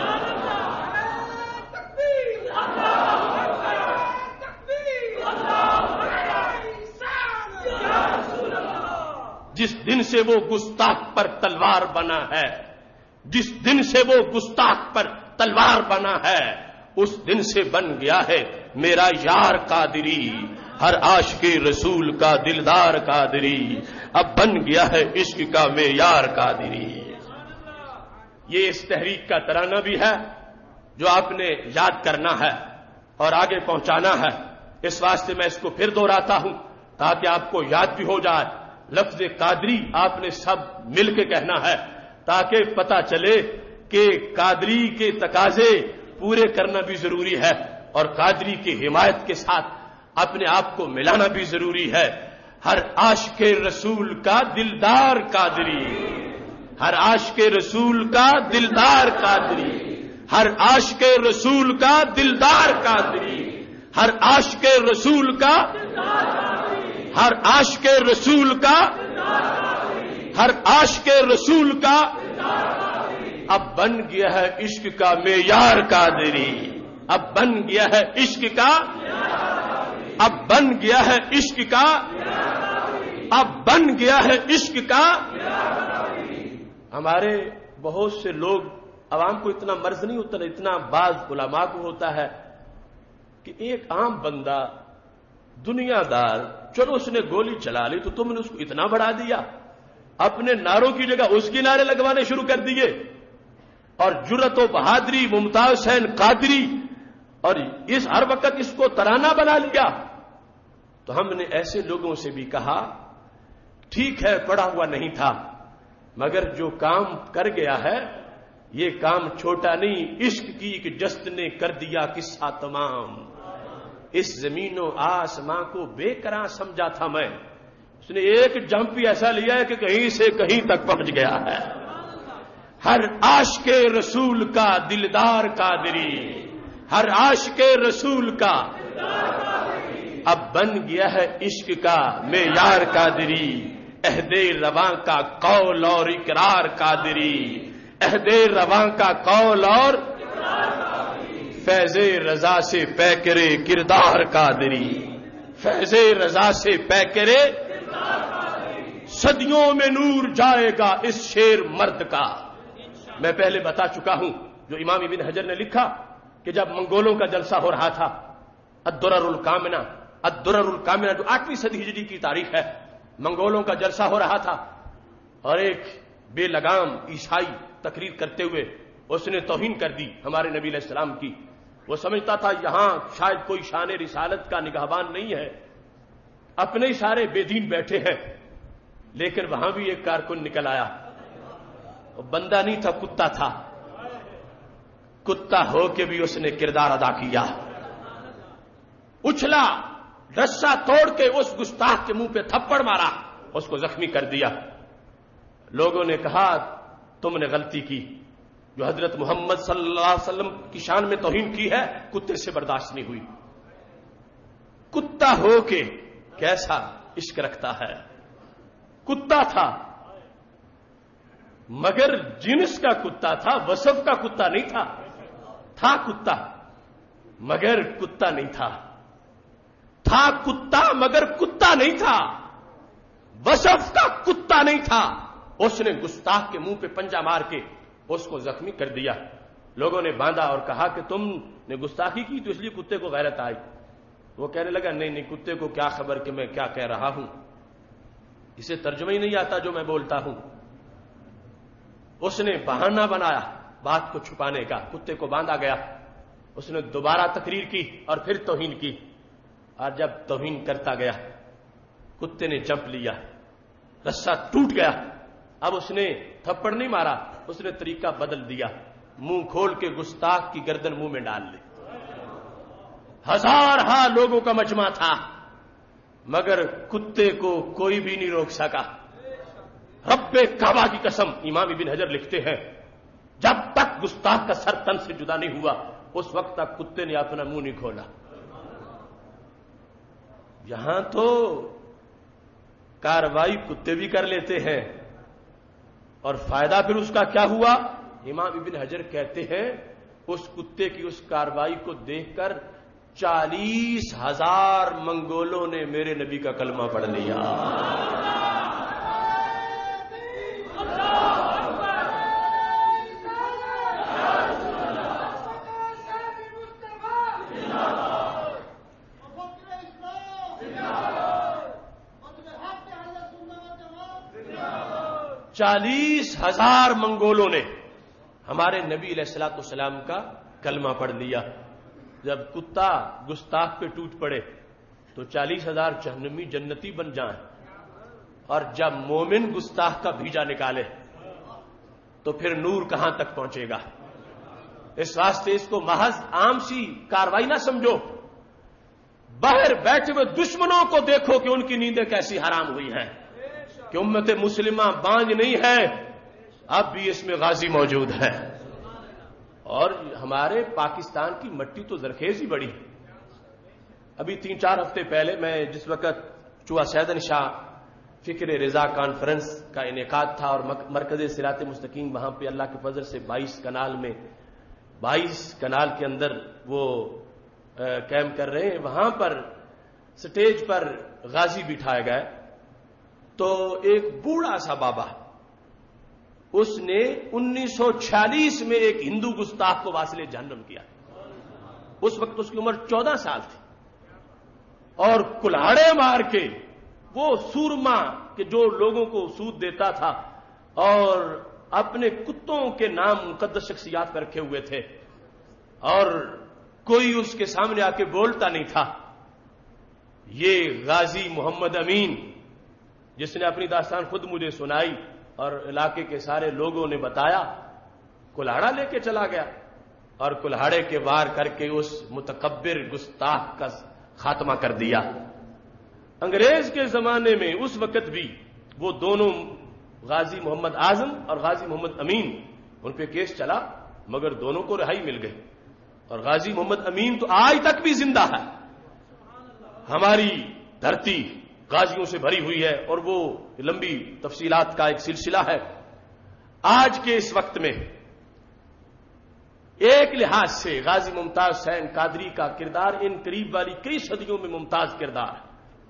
Speaker 1: جس دن سے وہ گستاخ پر تلوار بنا ہے، جس دن سے وہ گستاخ پر تلوار بنا ہے، اس دن سے بن گیا ہے میرا یار قادری۔ ہر عاشق رسول کا دلدار قادری، اب بن گیا ہے عشق کا معیار قادری۔ یہ اس تحریک کا ترانہ بھی ہے جو آپ نے یاد کرنا ہے اور آگے پہنچانا ہے۔ اس واسطے میں اس کو پھر دہراتا ہوں تاکہ آپ کو یاد بھی ہو جائے۔ لفظ قادری آپ نے سب مل کے کہنا ہے تاکہ پتہ چلے کہ قادری کے تقاضے پورے کرنا بھی ضروری ہے اور قادری کی حمایت کے ساتھ اپنے آپ کو ملانا بھی ضروری ہے۔ ہر عاشق رسول کا دلدار قادری، ہر عاشق رسول کا دلدار قادری، ہر عاشق رسول کا دلدار قادری، ہر عاشق رسول کا، ہر عاشق رسول کا، ہر عاشق رسول کا اب بن گیا ہے عشق کا معیار قادری، اب بن گیا ہے عشق کا، اب بن گیا ہے عشق کا، اب بن گیا ہے عشق کا۔ ہمارے بہت سے لوگ، عوام کو اتنا مرض نہیں ہوتا، اتنا بعض علماء کو ہوتا ہے کہ ایک عام بندہ دنیا دار، چلو اس نے گولی چلا لی تو تم نے اس کو اتنا بڑھا دیا، اپنے نعروں کی جگہ اس کی نعرے لگوانے شروع کر دیے، اور جرأت و بہادری ممتاز حسین قادری، اور اس ہر وقت اس کو ترانہ بنا لیا۔ تو ہم نے ایسے لوگوں سے بھی کہا ٹھیک ہے پڑھا ہوا نہیں تھا، مگر جو کام کر گیا ہے یہ کام چھوٹا نہیں، عشق کی ایک جست نے کر دیا قصہ تمام، اس زمین و آسماں کو بے قرار سمجھا تھا میں، اس نے ایک جمپ ہی ایسا لیا ہے کہ کہیں سے کہیں تک پہنچ گیا ہے۔ ہر عاشق رسول کا دلدار قادری، ہر عاشق رسول کا اب بن گیا ہے عشق کا معیار قادری، عہد رواں کا قول اور اقرار قادری، عہد رواں کا قول اور فیض رضا سے پیکرے کردار قادری، فیض رضا سے پیکرے، صدیوں میں نور جائے گا اس شیر مرد کا۔ میں پہلے بتا چکا ہوں جو امام ابن حجر نے لکھا کہ جب منگولوں کا جلسہ ہو رہا تھا، الدرر الکامنہ، الدرر الکامنہ جو 8ویں صدی ہجری کی تاریخ ہے، منگولوں کا جلسہ ہو رہا تھا اور ایک بے لگام عیسائی تقریر کرتے ہوئے اس نے توہین کر دی ہمارے نبی علیہ السلام کی۔ وہ سمجھتا تھا یہاں شاید کوئی شان رسالت کا نگہبان نہیں ہے، اپنے ہی سارے بے دین بیٹھے ہیں، لیکن وہاں بھی ایک کارکن نکل آیا، وہ بندہ نہیں تھا، کتا تھا، کتا ہو کے بھی اس نے کردار ادا کیا، اچھلا، رسا توڑ کے اس گستاخ کے منہ پہ تھپڑ مارا، اس کو زخمی کر دیا۔ لوگوں نے کہا تم نے غلطی کی، جو حضرت محمد صلی اللہ علیہ وسلم کی شان میں توہین کی ہے، کتے سے برداشت نہیں ہوئی۔ کتا ہو کے کیسا عشق رکھتا ہے، کتا تھا مگر جنس کا کتا تھا، وصف کا کتا نہیں تھا، تھا کتا مگر کتا نہیں تھا، تھا کتا مگر کتا نہیں تھا، وصف کا کتا نہیں تھا۔ اس نے گستاخ کے منہ پہ پنجہ مار کے اس کو زخمی کر دیا۔ لوگوں نے باندھا اور کہا کہ تم نے گستاخی کی تو اس لیے کتے کو غیرت آئی۔ وہ کہنے لگا نہیں کتے کو کیا خبر کہ میں کیا کہہ رہا ہوں، اسے ترجمہ ہی نہیں آتا جو میں بولتا ہوں۔ اس نے بہانہ بنایا بات کو چھپانے کا، کتے کو باندھا گیا، اس نے دوبارہ تقریر کی اور پھر توہین کی، اور جب توہین کرتا گیا کتے نے جمپ لیا، رسا ٹوٹ گیا۔ اب اس نے تھپڑ نہیں مارا، اس نے طریقہ بدل دیا، منہ کھول کے گستاخ کی گردن منہ میں ڈال لی۔ ہزارہا لوگوں کا مجمع تھا مگر کتے کو کوئی بھی نہیں روک سکا۔ رب کعبہ کی قسم، امام ابن حجر لکھتے ہیں جب تک گستاخ کا سر تن سے جدا نہیں ہوا اس وقت تک کتے نے اپنا منہ نہیں کھولا۔ یہاں تو کارروائی کتے بھی کر لیتے ہیں، اور فائدہ پھر اس کا کیا ہوا؟ امام ابن حجر کہتے ہیں اس کتے کی اس کارروائی کو دیکھ کر 40,000 منگولوں نے میرے نبی کا کلمہ پڑھ لیا۔ 40,000 منگولوں نے ہمارے نبی علیہ الصلوۃ والسلام کا کلمہ پڑھ لیا. جب کتا گستاخ پہ ٹوٹ پڑے تو 40,000 جہنمی جنتی بن جائیں، اور جب مومن گستاخ کا بھیجا نکالے تو پھر نور کہاں تک پہنچے گا؟ اس واسطے اس کو محض عام سی کاروائی نہ سمجھو. باہر بیٹھے ہوئے دشمنوں کو دیکھو کہ ان کی نیندیں کیسی حرام ہوئی ہیں، کہ امت مسلمہ بانج نہیں ہے، اب بھی اس میں غازی موجود ہے. اور ہمارے پاکستان کی مٹی تو زرخیز ہی بڑی. ابھی 3-4 ہفتے پہلے میں جس وقت چوہا سیدن شاہ فکر رضا کانفرنس کا انعقاد تھا اور مرکز صراط مستقیم وہاں پہ اللہ کے فضل سے 22 کنال کے اندر وہ کیمپ کر رہے ہیں، وہاں پر سٹیج پر غازی بٹھائے گئے. تو ایک بوڑھا سا بابا، اس نے 1946 میں ایک ہندو گستاخ کو واصل جہنم کیا. اس وقت اس کی عمر 14 سال تھی، اور کلاڑے مار کے وہ سورما کہ جو لوگوں کو سود دیتا تھا اور اپنے کتوں کے نام مقدس شخصیات پر رکھے ہوئے تھے، اور کوئی اس کے سامنے آ کے بولتا نہیں تھا. یہ غازی محمد امین، جس نے اپنی داستان خود مجھے سنائی اور علاقے کے سارے لوگوں نے بتایا، کلاڑا لے کے چلا گیا اور کلاڑے کے وار کر کے اس متکبر گستاخ کا خاتمہ کر دیا. انگریز کے زمانے میں اس وقت بھی وہ دونوں غازی محمد اعظم اور غازی محمد امین، ان پہ کیس چلا، مگر دونوں کو رہائی مل گئی. اور غازی محمد امین تو آج تک بھی زندہ ہے. ہماری دھرتی غازیوں سے بھری ہوئی ہے، اور وہ لمبی تفصیلات کا ایک سلسلہ ہے. آج کے اس وقت میں ایک لحاظ سے غازی ممتاز حسین قادری کا کردار ان قریب والی کئی صدیوں میں ممتاز کردار ہے.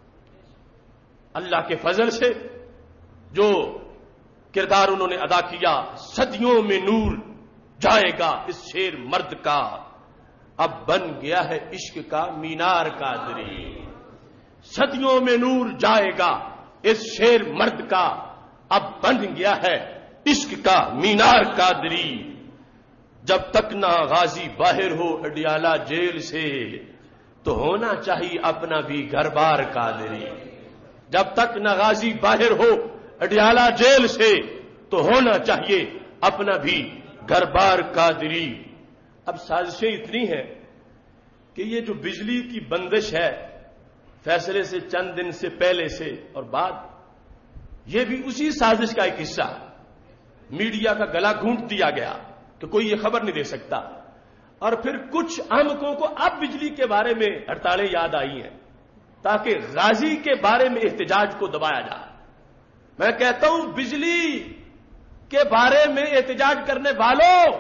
Speaker 1: اللہ کے فضل سے جو کردار انہوں نے ادا کیا، صدیوں میں نور جائے گا اس شیر مرد کا، اب بن گیا ہے عشق کا مینار قادری. صدیوں میں نور جائے گا اس شیر مرد کا، اب بن گیا ہے عشق کا مینار قادری. جب تک نہ غازی باہر ہو اڈیالہ جیل سے تو ہونا چاہیے اپنا بھی گھر بار قادری. جب تک نہ غازی باہر ہو اڈیالہ جیل سے تو ہونا چاہیے اپنا بھی گھر بار قادری. اب سازشیں اتنی ہیں کہ یہ جو بجلی کی بندش ہے فیصلے سے چند دن سے پہلے سے اور بعد، یہ بھی اسی سازش کا ایک حصہ. میڈیا کا گلا گھونٹ دیا گیا کہ کوئی یہ خبر نہیں دے سکتا، اور پھر کچھ احمقوں کو اب بجلی کے بارے میں ہڑتالیں یاد آئی ہیں تاکہ غازی کے بارے میں احتجاج کو دبایا جائے. میں کہتا ہوں بجلی کے بارے میں احتجاج کرنے والوں،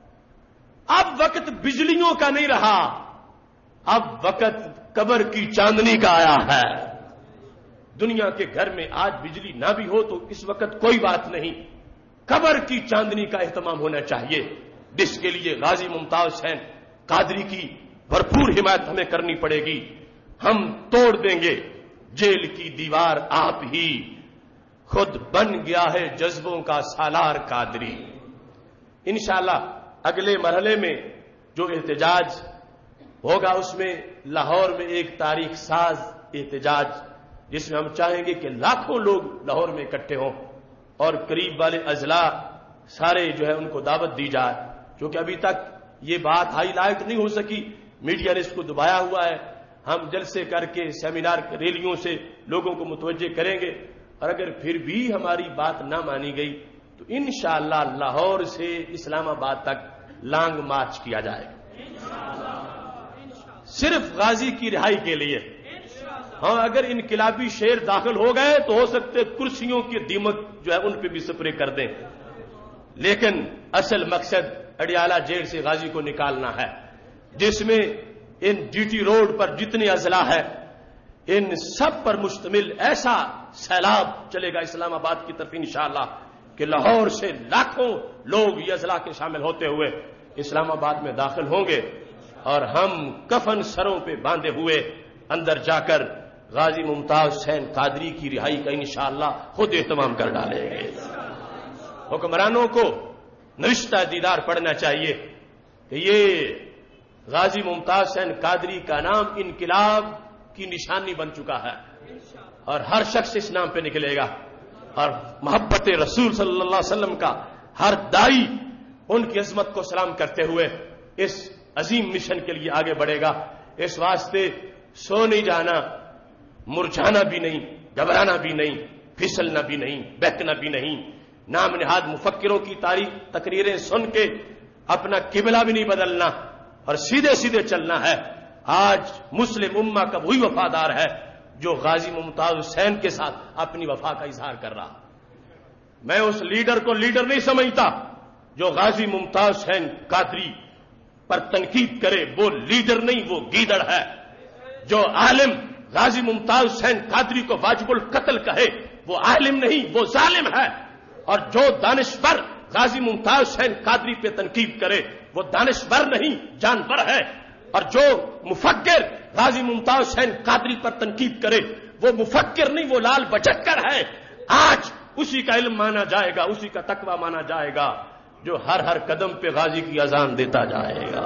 Speaker 1: اب وقت بجلیوں کا نہیں رہا، اب وقت قبر کی چاندنی کا آیا ہے. دنیا کے گھر میں آج بجلی نہ بھی ہو تو اس وقت کوئی بات نہیں، قبر کی چاندنی کا اہتمام ہونا چاہیے، جس کے لیے غازی ممتاز حسین قادری کی بھرپور حمایت ہمیں کرنی پڑے گی. ہم توڑ دیں گے جیل کی دیوار، آپ ہی خود بن گیا ہے جذبوں کا سالار قادری. انشاءاللہ اگلے مرحلے میں جو احتجاج ہوگا اس میں لاہور میں ایک تاریخ ساز احتجاج، جس میں ہم چاہیں گے کہ لاکھوں لوگ لاہور میں اکٹھے ہوں اور قریب والے اضلاع سارے جو ہے ان کو دعوت دی جائے، کیونکہ ابھی تک یہ بات ہائی لائٹ نہیں ہو سکی، میڈیا نے اس کو دبایا ہوا ہے. ہم جلسے کر کے سیمینار ریلیوں سے لوگوں کو متوجہ کریں گے، اور اگر پھر بھی ہماری بات نہ مانی گئی تو انشاءاللہ لاہور سے اسلام آباد تک لانگ مارچ کیا جائے گا، صرف غازی کی رہائی کے لیے. ہاں اگر انقلابی شیر داخل ہو گئے تو ہو سکتے کرسیوں کی دیمک جو ہے ان پہ بھی سپرے کر دیں، لیکن اصل مقصد اڈیالہ جیل سے غازی کو نکالنا ہے، جس میں ان جی ٹی روڈ پر جتنے اضلاع ہے ان سب پر مشتمل ایسا سیلاب چلے گا اسلام آباد کی طرف انشاءاللہ کہ لاہور سے لاکھوں لوگ یہ اضلاع کے شامل ہوتے ہوئے اسلام آباد میں داخل ہوں گے، اور ہم کفن سروں پہ باندھے ہوئے اندر جا کر غازی ممتاز حسین قادری کی رہائی کا انشاءاللہ خود اہتمام کر ڈالیں گے. حکمرانوں کو نوشتہ دیدار پڑھنا چاہیے کہ یہ غازی ممتاز حسین قادری کا نام انقلاب کی نشانی بن چکا ہے اور ہر شخص اس نام پہ نکلے گا اور محبت رسول صلی اللہ علیہ وسلم کا ہر دائی ان کی عظمت کو سلام کرتے ہوئے اس عظیم مشن کے لیے آگے بڑھے گا. اس واسطے سو نہیں جانا, مرجھانا بھی نہیں, گھبرانا بھی نہیں, پھسلنا بھی نہیں, بہکنا بھی نہیں. نام نہاد مفکروں کی تقریریں سن کے اپنا قبلہ بھی نہیں بدلنا اور سیدھے سیدھے چلنا ہے. آج مسلم امہ کا وہی وفادار ہے جو غازی ممتاز حسین کے ساتھ اپنی وفا کا اظہار کر رہا. میں اس لیڈر کو لیڈر نہیں سمجھتا جو غازی ممتاز حسین قادری پر تنقید کرے, وہ لیڈر نہیں, وہ گیدڑ ہے. جو عالم غازی ممتاز حسین قادری کو واجب القتل کہے وہ عالم نہیں, وہ ظالم ہے. اور جو دانشور غازی ممتاز حسین قادری پہ تنقید کرے وہ دانشور نہیں, جانور ہے. اور جو مفکر غازی ممتاز حسین قادری پر تنقید کرے وہ مفکر نہیں, وہ لال بچکر ہے. آج اسی کا علم مانا جائے گا, اسی کا تقوی مانا جائے گا جو ہر ہر قدم پہ غازی کی اذان دیتا جائے گا.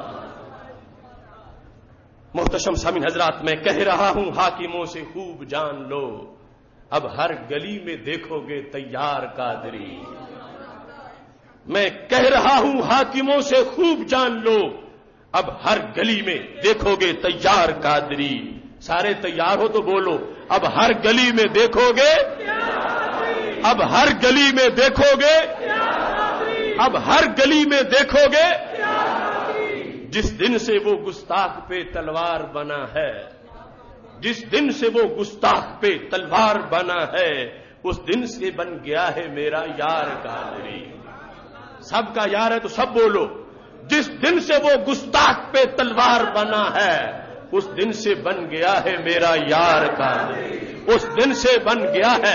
Speaker 1: محتشم سامعین حضرات, میں کہہ رہا ہوں حاکموں سے خوب جان لو, اب ہر گلی میں دیکھو گے تیار قادری. میں کہہ رہا ہوں حاکموں سے خوب جان لو, اب ہر گلی میں دیکھو گے تیار قادری. سارے تیار ہو تو بولو, اب ہر گلی میں دیکھو گے, اب ہر گلی میں دیکھو گے, اب ہر گلی میں دیکھو گے. جس دن سے وہ گستاخ پہ تلوار بنا ہے, جس دن سے وہ گستاخ پہ تلوار بنا ہے, اس دن سے بن گیا ہے میرا یار قادری. سب کا یار ہے تو سب بولو. جس دن سے وہ گستاخ پہ تلوار بنا ہے اس دن سے بن گیا ہے میرا یار قادری. اس دن سے بن گیا ہے,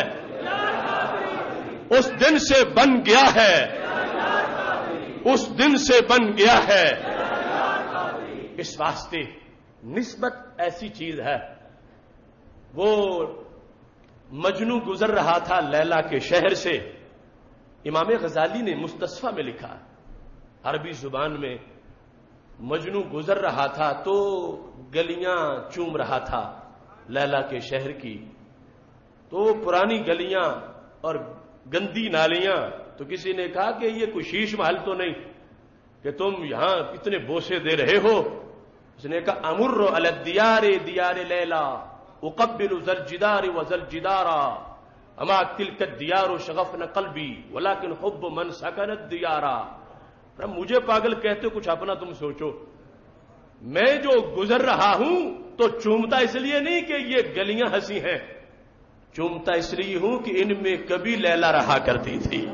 Speaker 1: اس دن سے بن گیا ہے, اس دن سے بن گیا ہے. اس واسطے نسبت ایسی چیز ہے. وہ مجنو گزر رہا تھا لیلا کے شہر سے. امام غزالی نے مستصفیٰ میں لکھا, عربی زبان میں, مجنو گزر رہا تھا تو گلیاں چوم رہا تھا لیلا کے شہر کی. تو پرانی گلیاں اور گندی نالیاں, تو کسی نے کہا کہ یہ کوئی شیش محل تو نہیں کہ تم یہاں کتنے بوسے دے رہے ہو. اس نے کہا امر علی الدیار دیار لیلا اقبل ذل جدار وذل جدارا اما تلک الدیار شغفن قلبی ولکن حب من سکن الدیارا. مجھے پاگل کہتے ہو, کچھ اپنا تم سوچو. میں جو گزر رہا ہوں تو چومتا اس لیے نہیں کہ یہ گلیاں ہنسی ہیں, چومتا اس لیے ہوں کہ ان میں کبھی لیلا رہا کرتی تھی.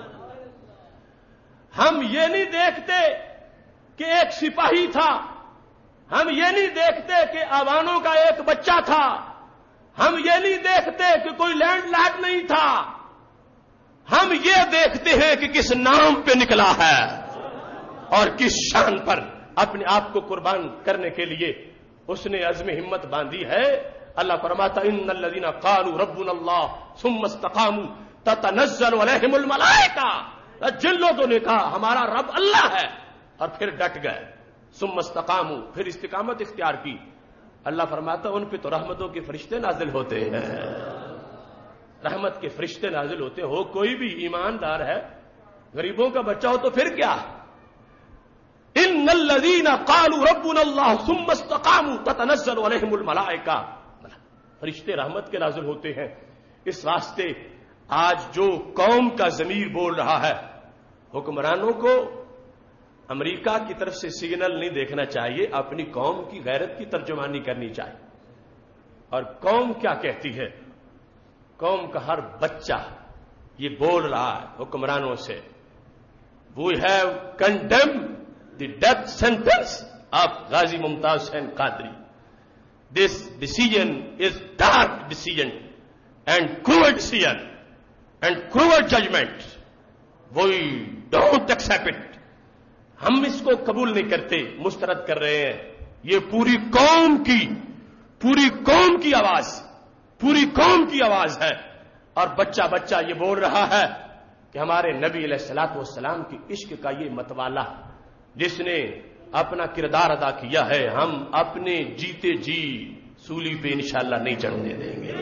Speaker 1: ہم یہ نہیں دیکھتے کہ ایک سپاہی تھا, ہم یہ نہیں دیکھتے کہ آوانوں کا ایک بچہ تھا, ہم یہ نہیں دیکھتے کہ کوئی لینڈ لاٹ نہیں تھا. ہم یہ دیکھتے ہیں کہ کس نام پہ نکلا ہے اور کس شان پر اپنے آپ کو قربان کرنے کے لیے اس نے عزم ہمت باندھی ہے. اللہ فرماتا ان الذين قالوا ربنا الله ثم استقاموا تتنزل عليهم الملائکہ. جن لوگوں نے کہا ہمارا رب اللہ ہے اور پھر ڈٹ گئے, ثم استقاموا, پھر استقامت اختیار کی, اللہ فرماتا ان پہ تو رحمتوں کے فرشتے نازل ہوتے ہیں, رحمت کے فرشتے نازل ہوتے ہیں. ہو کوئی بھی ایماندار ہے, غریبوں کا بچہ ہو تو پھر کیا. ان الذين قالوا ربنا الله ثم استقاموا تتنزل عليهم الملائکہ, فرشتے رحمت کے نازل ہوتے ہیں. اس واسطے آج جو قوم کا ضمیر بول رہا ہے, حکمرانوں کو امریکہ کی طرف سے سگنل نہیں دیکھنا چاہیے, اپنی قوم کی غیرت کی ترجمانی کرنی چاہیے. اور قوم کیا کہتی ہے, قوم کا ہر بچہ یہ بول رہا ہے حکمرانوں سے, we have condemn the death sentence of Ghazi Mumtaz Hussain Qadri. This decision is dark decision and cruel decision and cruel judgment. We don't accept it. ہم اس کو قبول نہیں کرتے, مسترد کر رہے ہیں. یہ پوری قوم کی آواز, پوری قوم کی آواز ہے. اور بچہ بچہ یہ بول رہا ہے کہ ہمارے نبی علیہ الصلوۃ والسلام کی عشق کا یہ متوالا جس نے اپنا کردار ادا کیا ہے، ہم اپنے جیتے جی سولی پہ انشاءاللہ نہیں چڑھنے دیں گے۔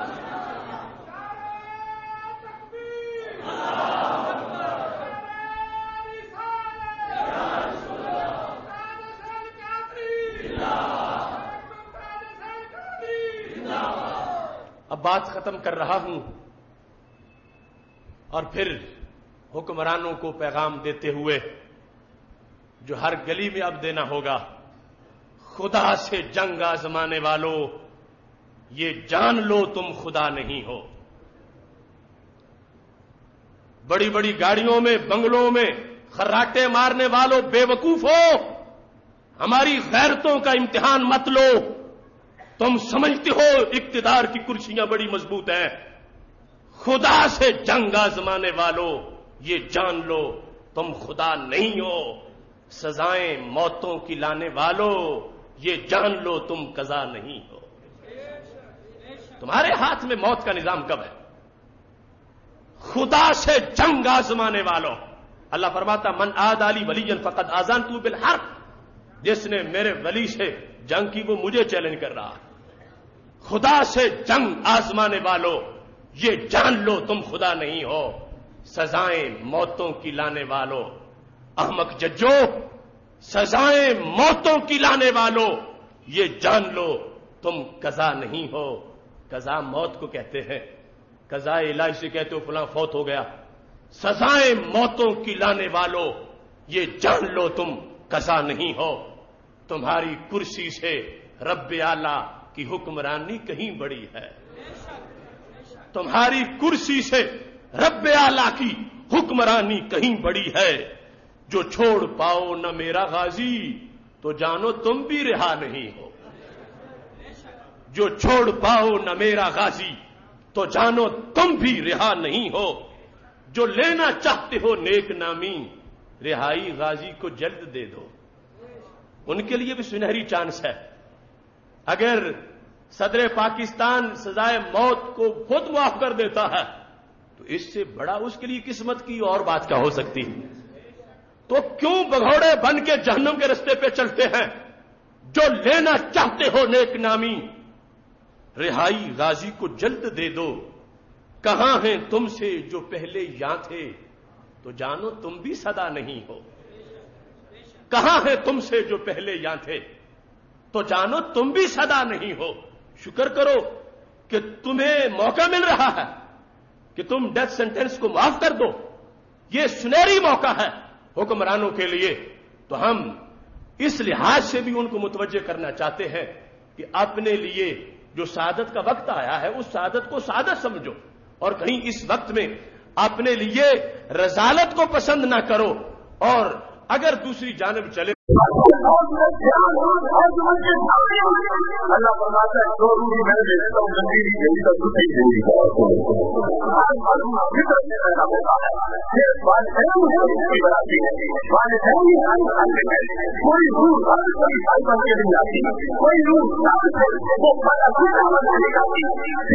Speaker 1: اب بات ختم کر رہا ہوں اور پھر حکمرانوں کو پیغام دیتے ہوئے جو ہر گلی میں اب دینا ہوگا، خدا سے جنگ آزمانے والوں یہ جان لو تم خدا نہیں ہو۔ بڑی بڑی گاڑیوں میں، بنگلوں میں خراٹے مارنے والوں بے وقوف ہو، ہماری غیرتوں کا امتحان مت لو۔ تم سمجھتے ہو اقتدار کی کرسیاں بڑی مضبوط ہیں، خدا سے جنگ آزمانے والوں یہ جان لو تم خدا نہیں ہو۔ سزائیں موتوں کی لانے والوں یہ جان لو تم قضا نہیں ہو۔ تمہارے ہاتھ میں موت کا نظام کب ہے؟ خدا سے جنگ آزمانے والوں۔ اللہ فرماتا من عادی لی ولیا فقد آذنتہ بالحرب، جس نے میرے ولی سے جنگ کی وہ مجھے چیلنج کر رہا۔ خدا سے جنگ آزمانے والوں یہ جان لو تم خدا نہیں ہو۔ سزائیں موتوں کی لانے والوں، احمق ججو، سزائیں موتوں کی لانے والوں یہ جان لو تم قضا نہیں ہو۔ قضا موت کو کہتے ہیں، قضاء الہی سے کہتے ہو فلاں فوت ہو گیا۔ سزائیں موتوں کی لانے والوں یہ جان لو تم قضا نہیں ہو۔ تمہاری کرسی سے رب اعلی کی حکمرانی کہیں بڑی ہے، تمہاری کرسی سے رب اعلی کی حکمرانی کہیں بڑی ہے۔ جو چھوڑ پاؤ نہ میرا غازی تو جانو تم بھی رہا نہیں ہو۔ جو چھوڑ پاؤ نہ میرا غازی تو جانو تم بھی رہا نہیں ہو۔ جو لینا چاہتے ہو نیک نامی رہائی غازی کو جلد دے دو۔ ان کے لیے بھی سنہری چانس ہے۔ اگر صدر پاکستان سزائے موت کو خود معاف کر دیتا ہے تو اس سے بڑا اس کے لیے قسمت کی اور بات کیا ہو سکتی؟ تو کیوں بگھوڑے بن کے جہنم کے رستے پہ چلتے ہیں؟ جو لینا چاہتے ہو نیک نامی رہائی غازی کو جلد دے دو۔ کہاں ہیں تم سے جو پہلے یہاں تھے تو جانو تم بھی سدا نہیں ہو۔ کہاں ہیں تم سے جو پہلے یہاں تھے تو جانو تم بھی سدا نہیں ہو۔ شکر کرو کہ تمہیں موقع مل رہا ہے کہ تم ڈیتھ سینٹینس کو معاف کر دو۔ یہ سنہری موقع ہے حکمرانوں کے لیے۔ تو ہم اس لحاظ سے بھی ان کو متوجہ کرنا چاہتے ہیں کہ اپنے لیے جو سعادت کا وقت آیا ہے اس سعادت کو سعادت سمجھو، اور کہیں اس وقت میں اپنے لیے رذالت کو پسند نہ کرو۔ اور اگر دوسری جانب چلے
Speaker 2: اللہ فرماتا ہے جو روح میں دیتا ہوں نبی یہی تو کچھ نہیں دے گا۔ فکر سے پیدا ہوتا ہے یہ والدین کی براتی ہے، والدین کوئی روح کوئی بن کے نہیں آتی، کوئی روح وہ بڑا نہیں آتی۔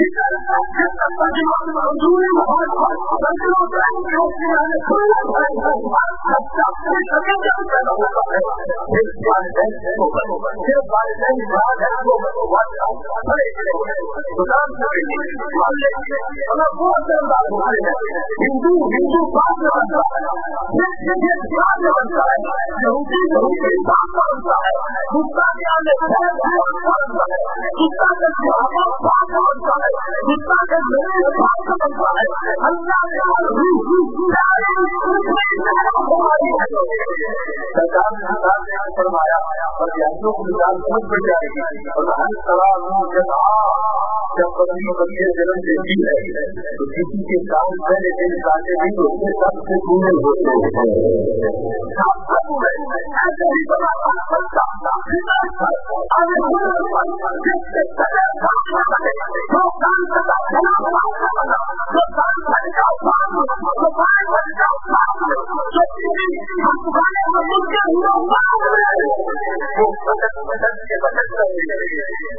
Speaker 2: ہندو بات بنتا ہے، فرمایا اور جب بچے جنم دیتی ہے تو کسی کے کام پہلے دن کاٹے نہیں ہوتے، سب سے پورے ہوتے ہیں۔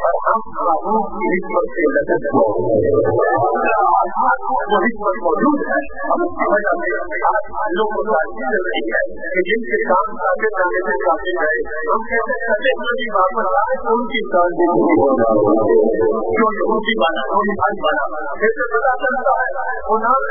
Speaker 2: موجود ہے ہم سمجھ آتے ہیں آج لوگ کو چل رہی ہے کہ جن کے کام کرتے کرنے سے چاہتے ہیں ہم کہتے ہیں کہ واپس آئے تو ان کی کام جو ان کی بانا ان کی بانا ایسے پتا چلتا ہے وہ نام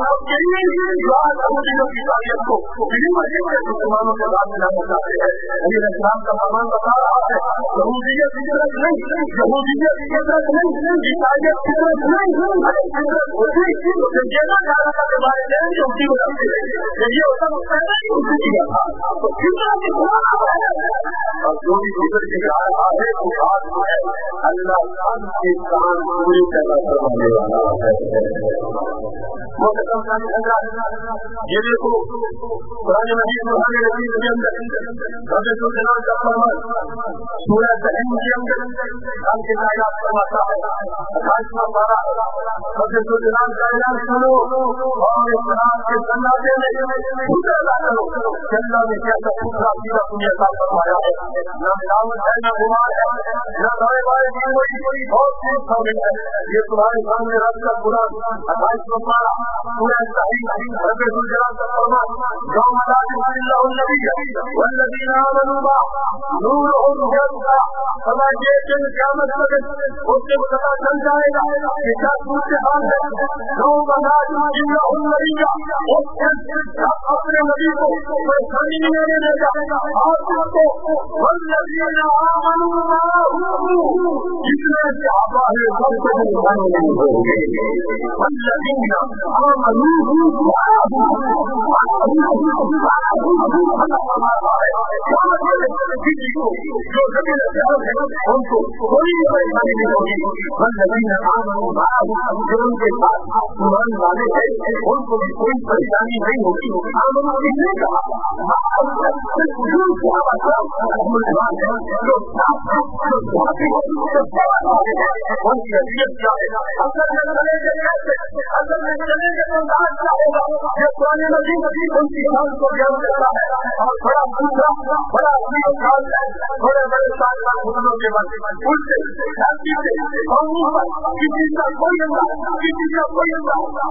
Speaker 2: کو بڑی مزے سے مسلمانوں کے بعد نام بتاتے ہیں ابھی اسلام کا فرمان بتا رہا ہے یہودیت فطرت نہیں یہودیت فطرت نہیں عیسائیت فطرت نہیں جیسا کہا کے بارے میں جو اسی بتاتے ہیں جب یہ ہوتا تو پہلے ہی اسی کیا تھا تو فطرت اور جو بھی فطر کی رہا ہے وہ بات ہے اللہ سب کے کام پوری طرح کروانے والا ہے یہ دیکھو قرآن مجید قرآن حدیث کے اندر حضرت سلطان کا فرمان سورہ تحریم کے اندر ہم کے آیات فرماتا ہے 28واں پارہ حضرت سلطان کا اعلان سنو اور اسلام کے سناتے میں خدا ادا کرو کہ اللہ نے کیسا پورا سیدھا تمہیں عطا فرمایا ہے نہ ملاوٹ ہے نہ بیمار ہے نہ دائیں بائیں کی کوئی بہت چیز شامل ہے یہ تمہارے سامنے رب کا قرآن 28واں پارہ سورہ تحریم حضرت سلطان کا فرمان يوم لا ينفع الله النبي والذين آمنوا معه نورهم يسعى فما جئتم قیامت تک اس سے پتہ چل جائے گا کہ کیا صورت حال ہے يوم لا ينفع الله النبي اپنے نبی کو پریشانی نہیں لینے دے گا آپ کو والذین آمنوا معه جتنے صحابہ ہیں سب کو پریشانی نہیں ہوگی والذین آمنوا کسی کو جو زمین ان کو کوئی پریشانی نہیں ہوگی والذین آمنوا جو ان کے ساتھ ایمان والے ہیں ان کو بھی کوئی پریشانی نہیں ہوگی آمنوا نے کہا ان کی حیثیت کیا ہے اگر میں چلے گا کیسے اگر میں چلے گا تو کیا ہوگا یہ قرآن مجید ان کی حال کو بیان کرتا ہے اور بڑا دوسرا بڑا خیال ہے بڑے بڑے سارے گھٹنوں کے بعد ان سے کسی کا کوئی انداز کسی کا کوئی انداز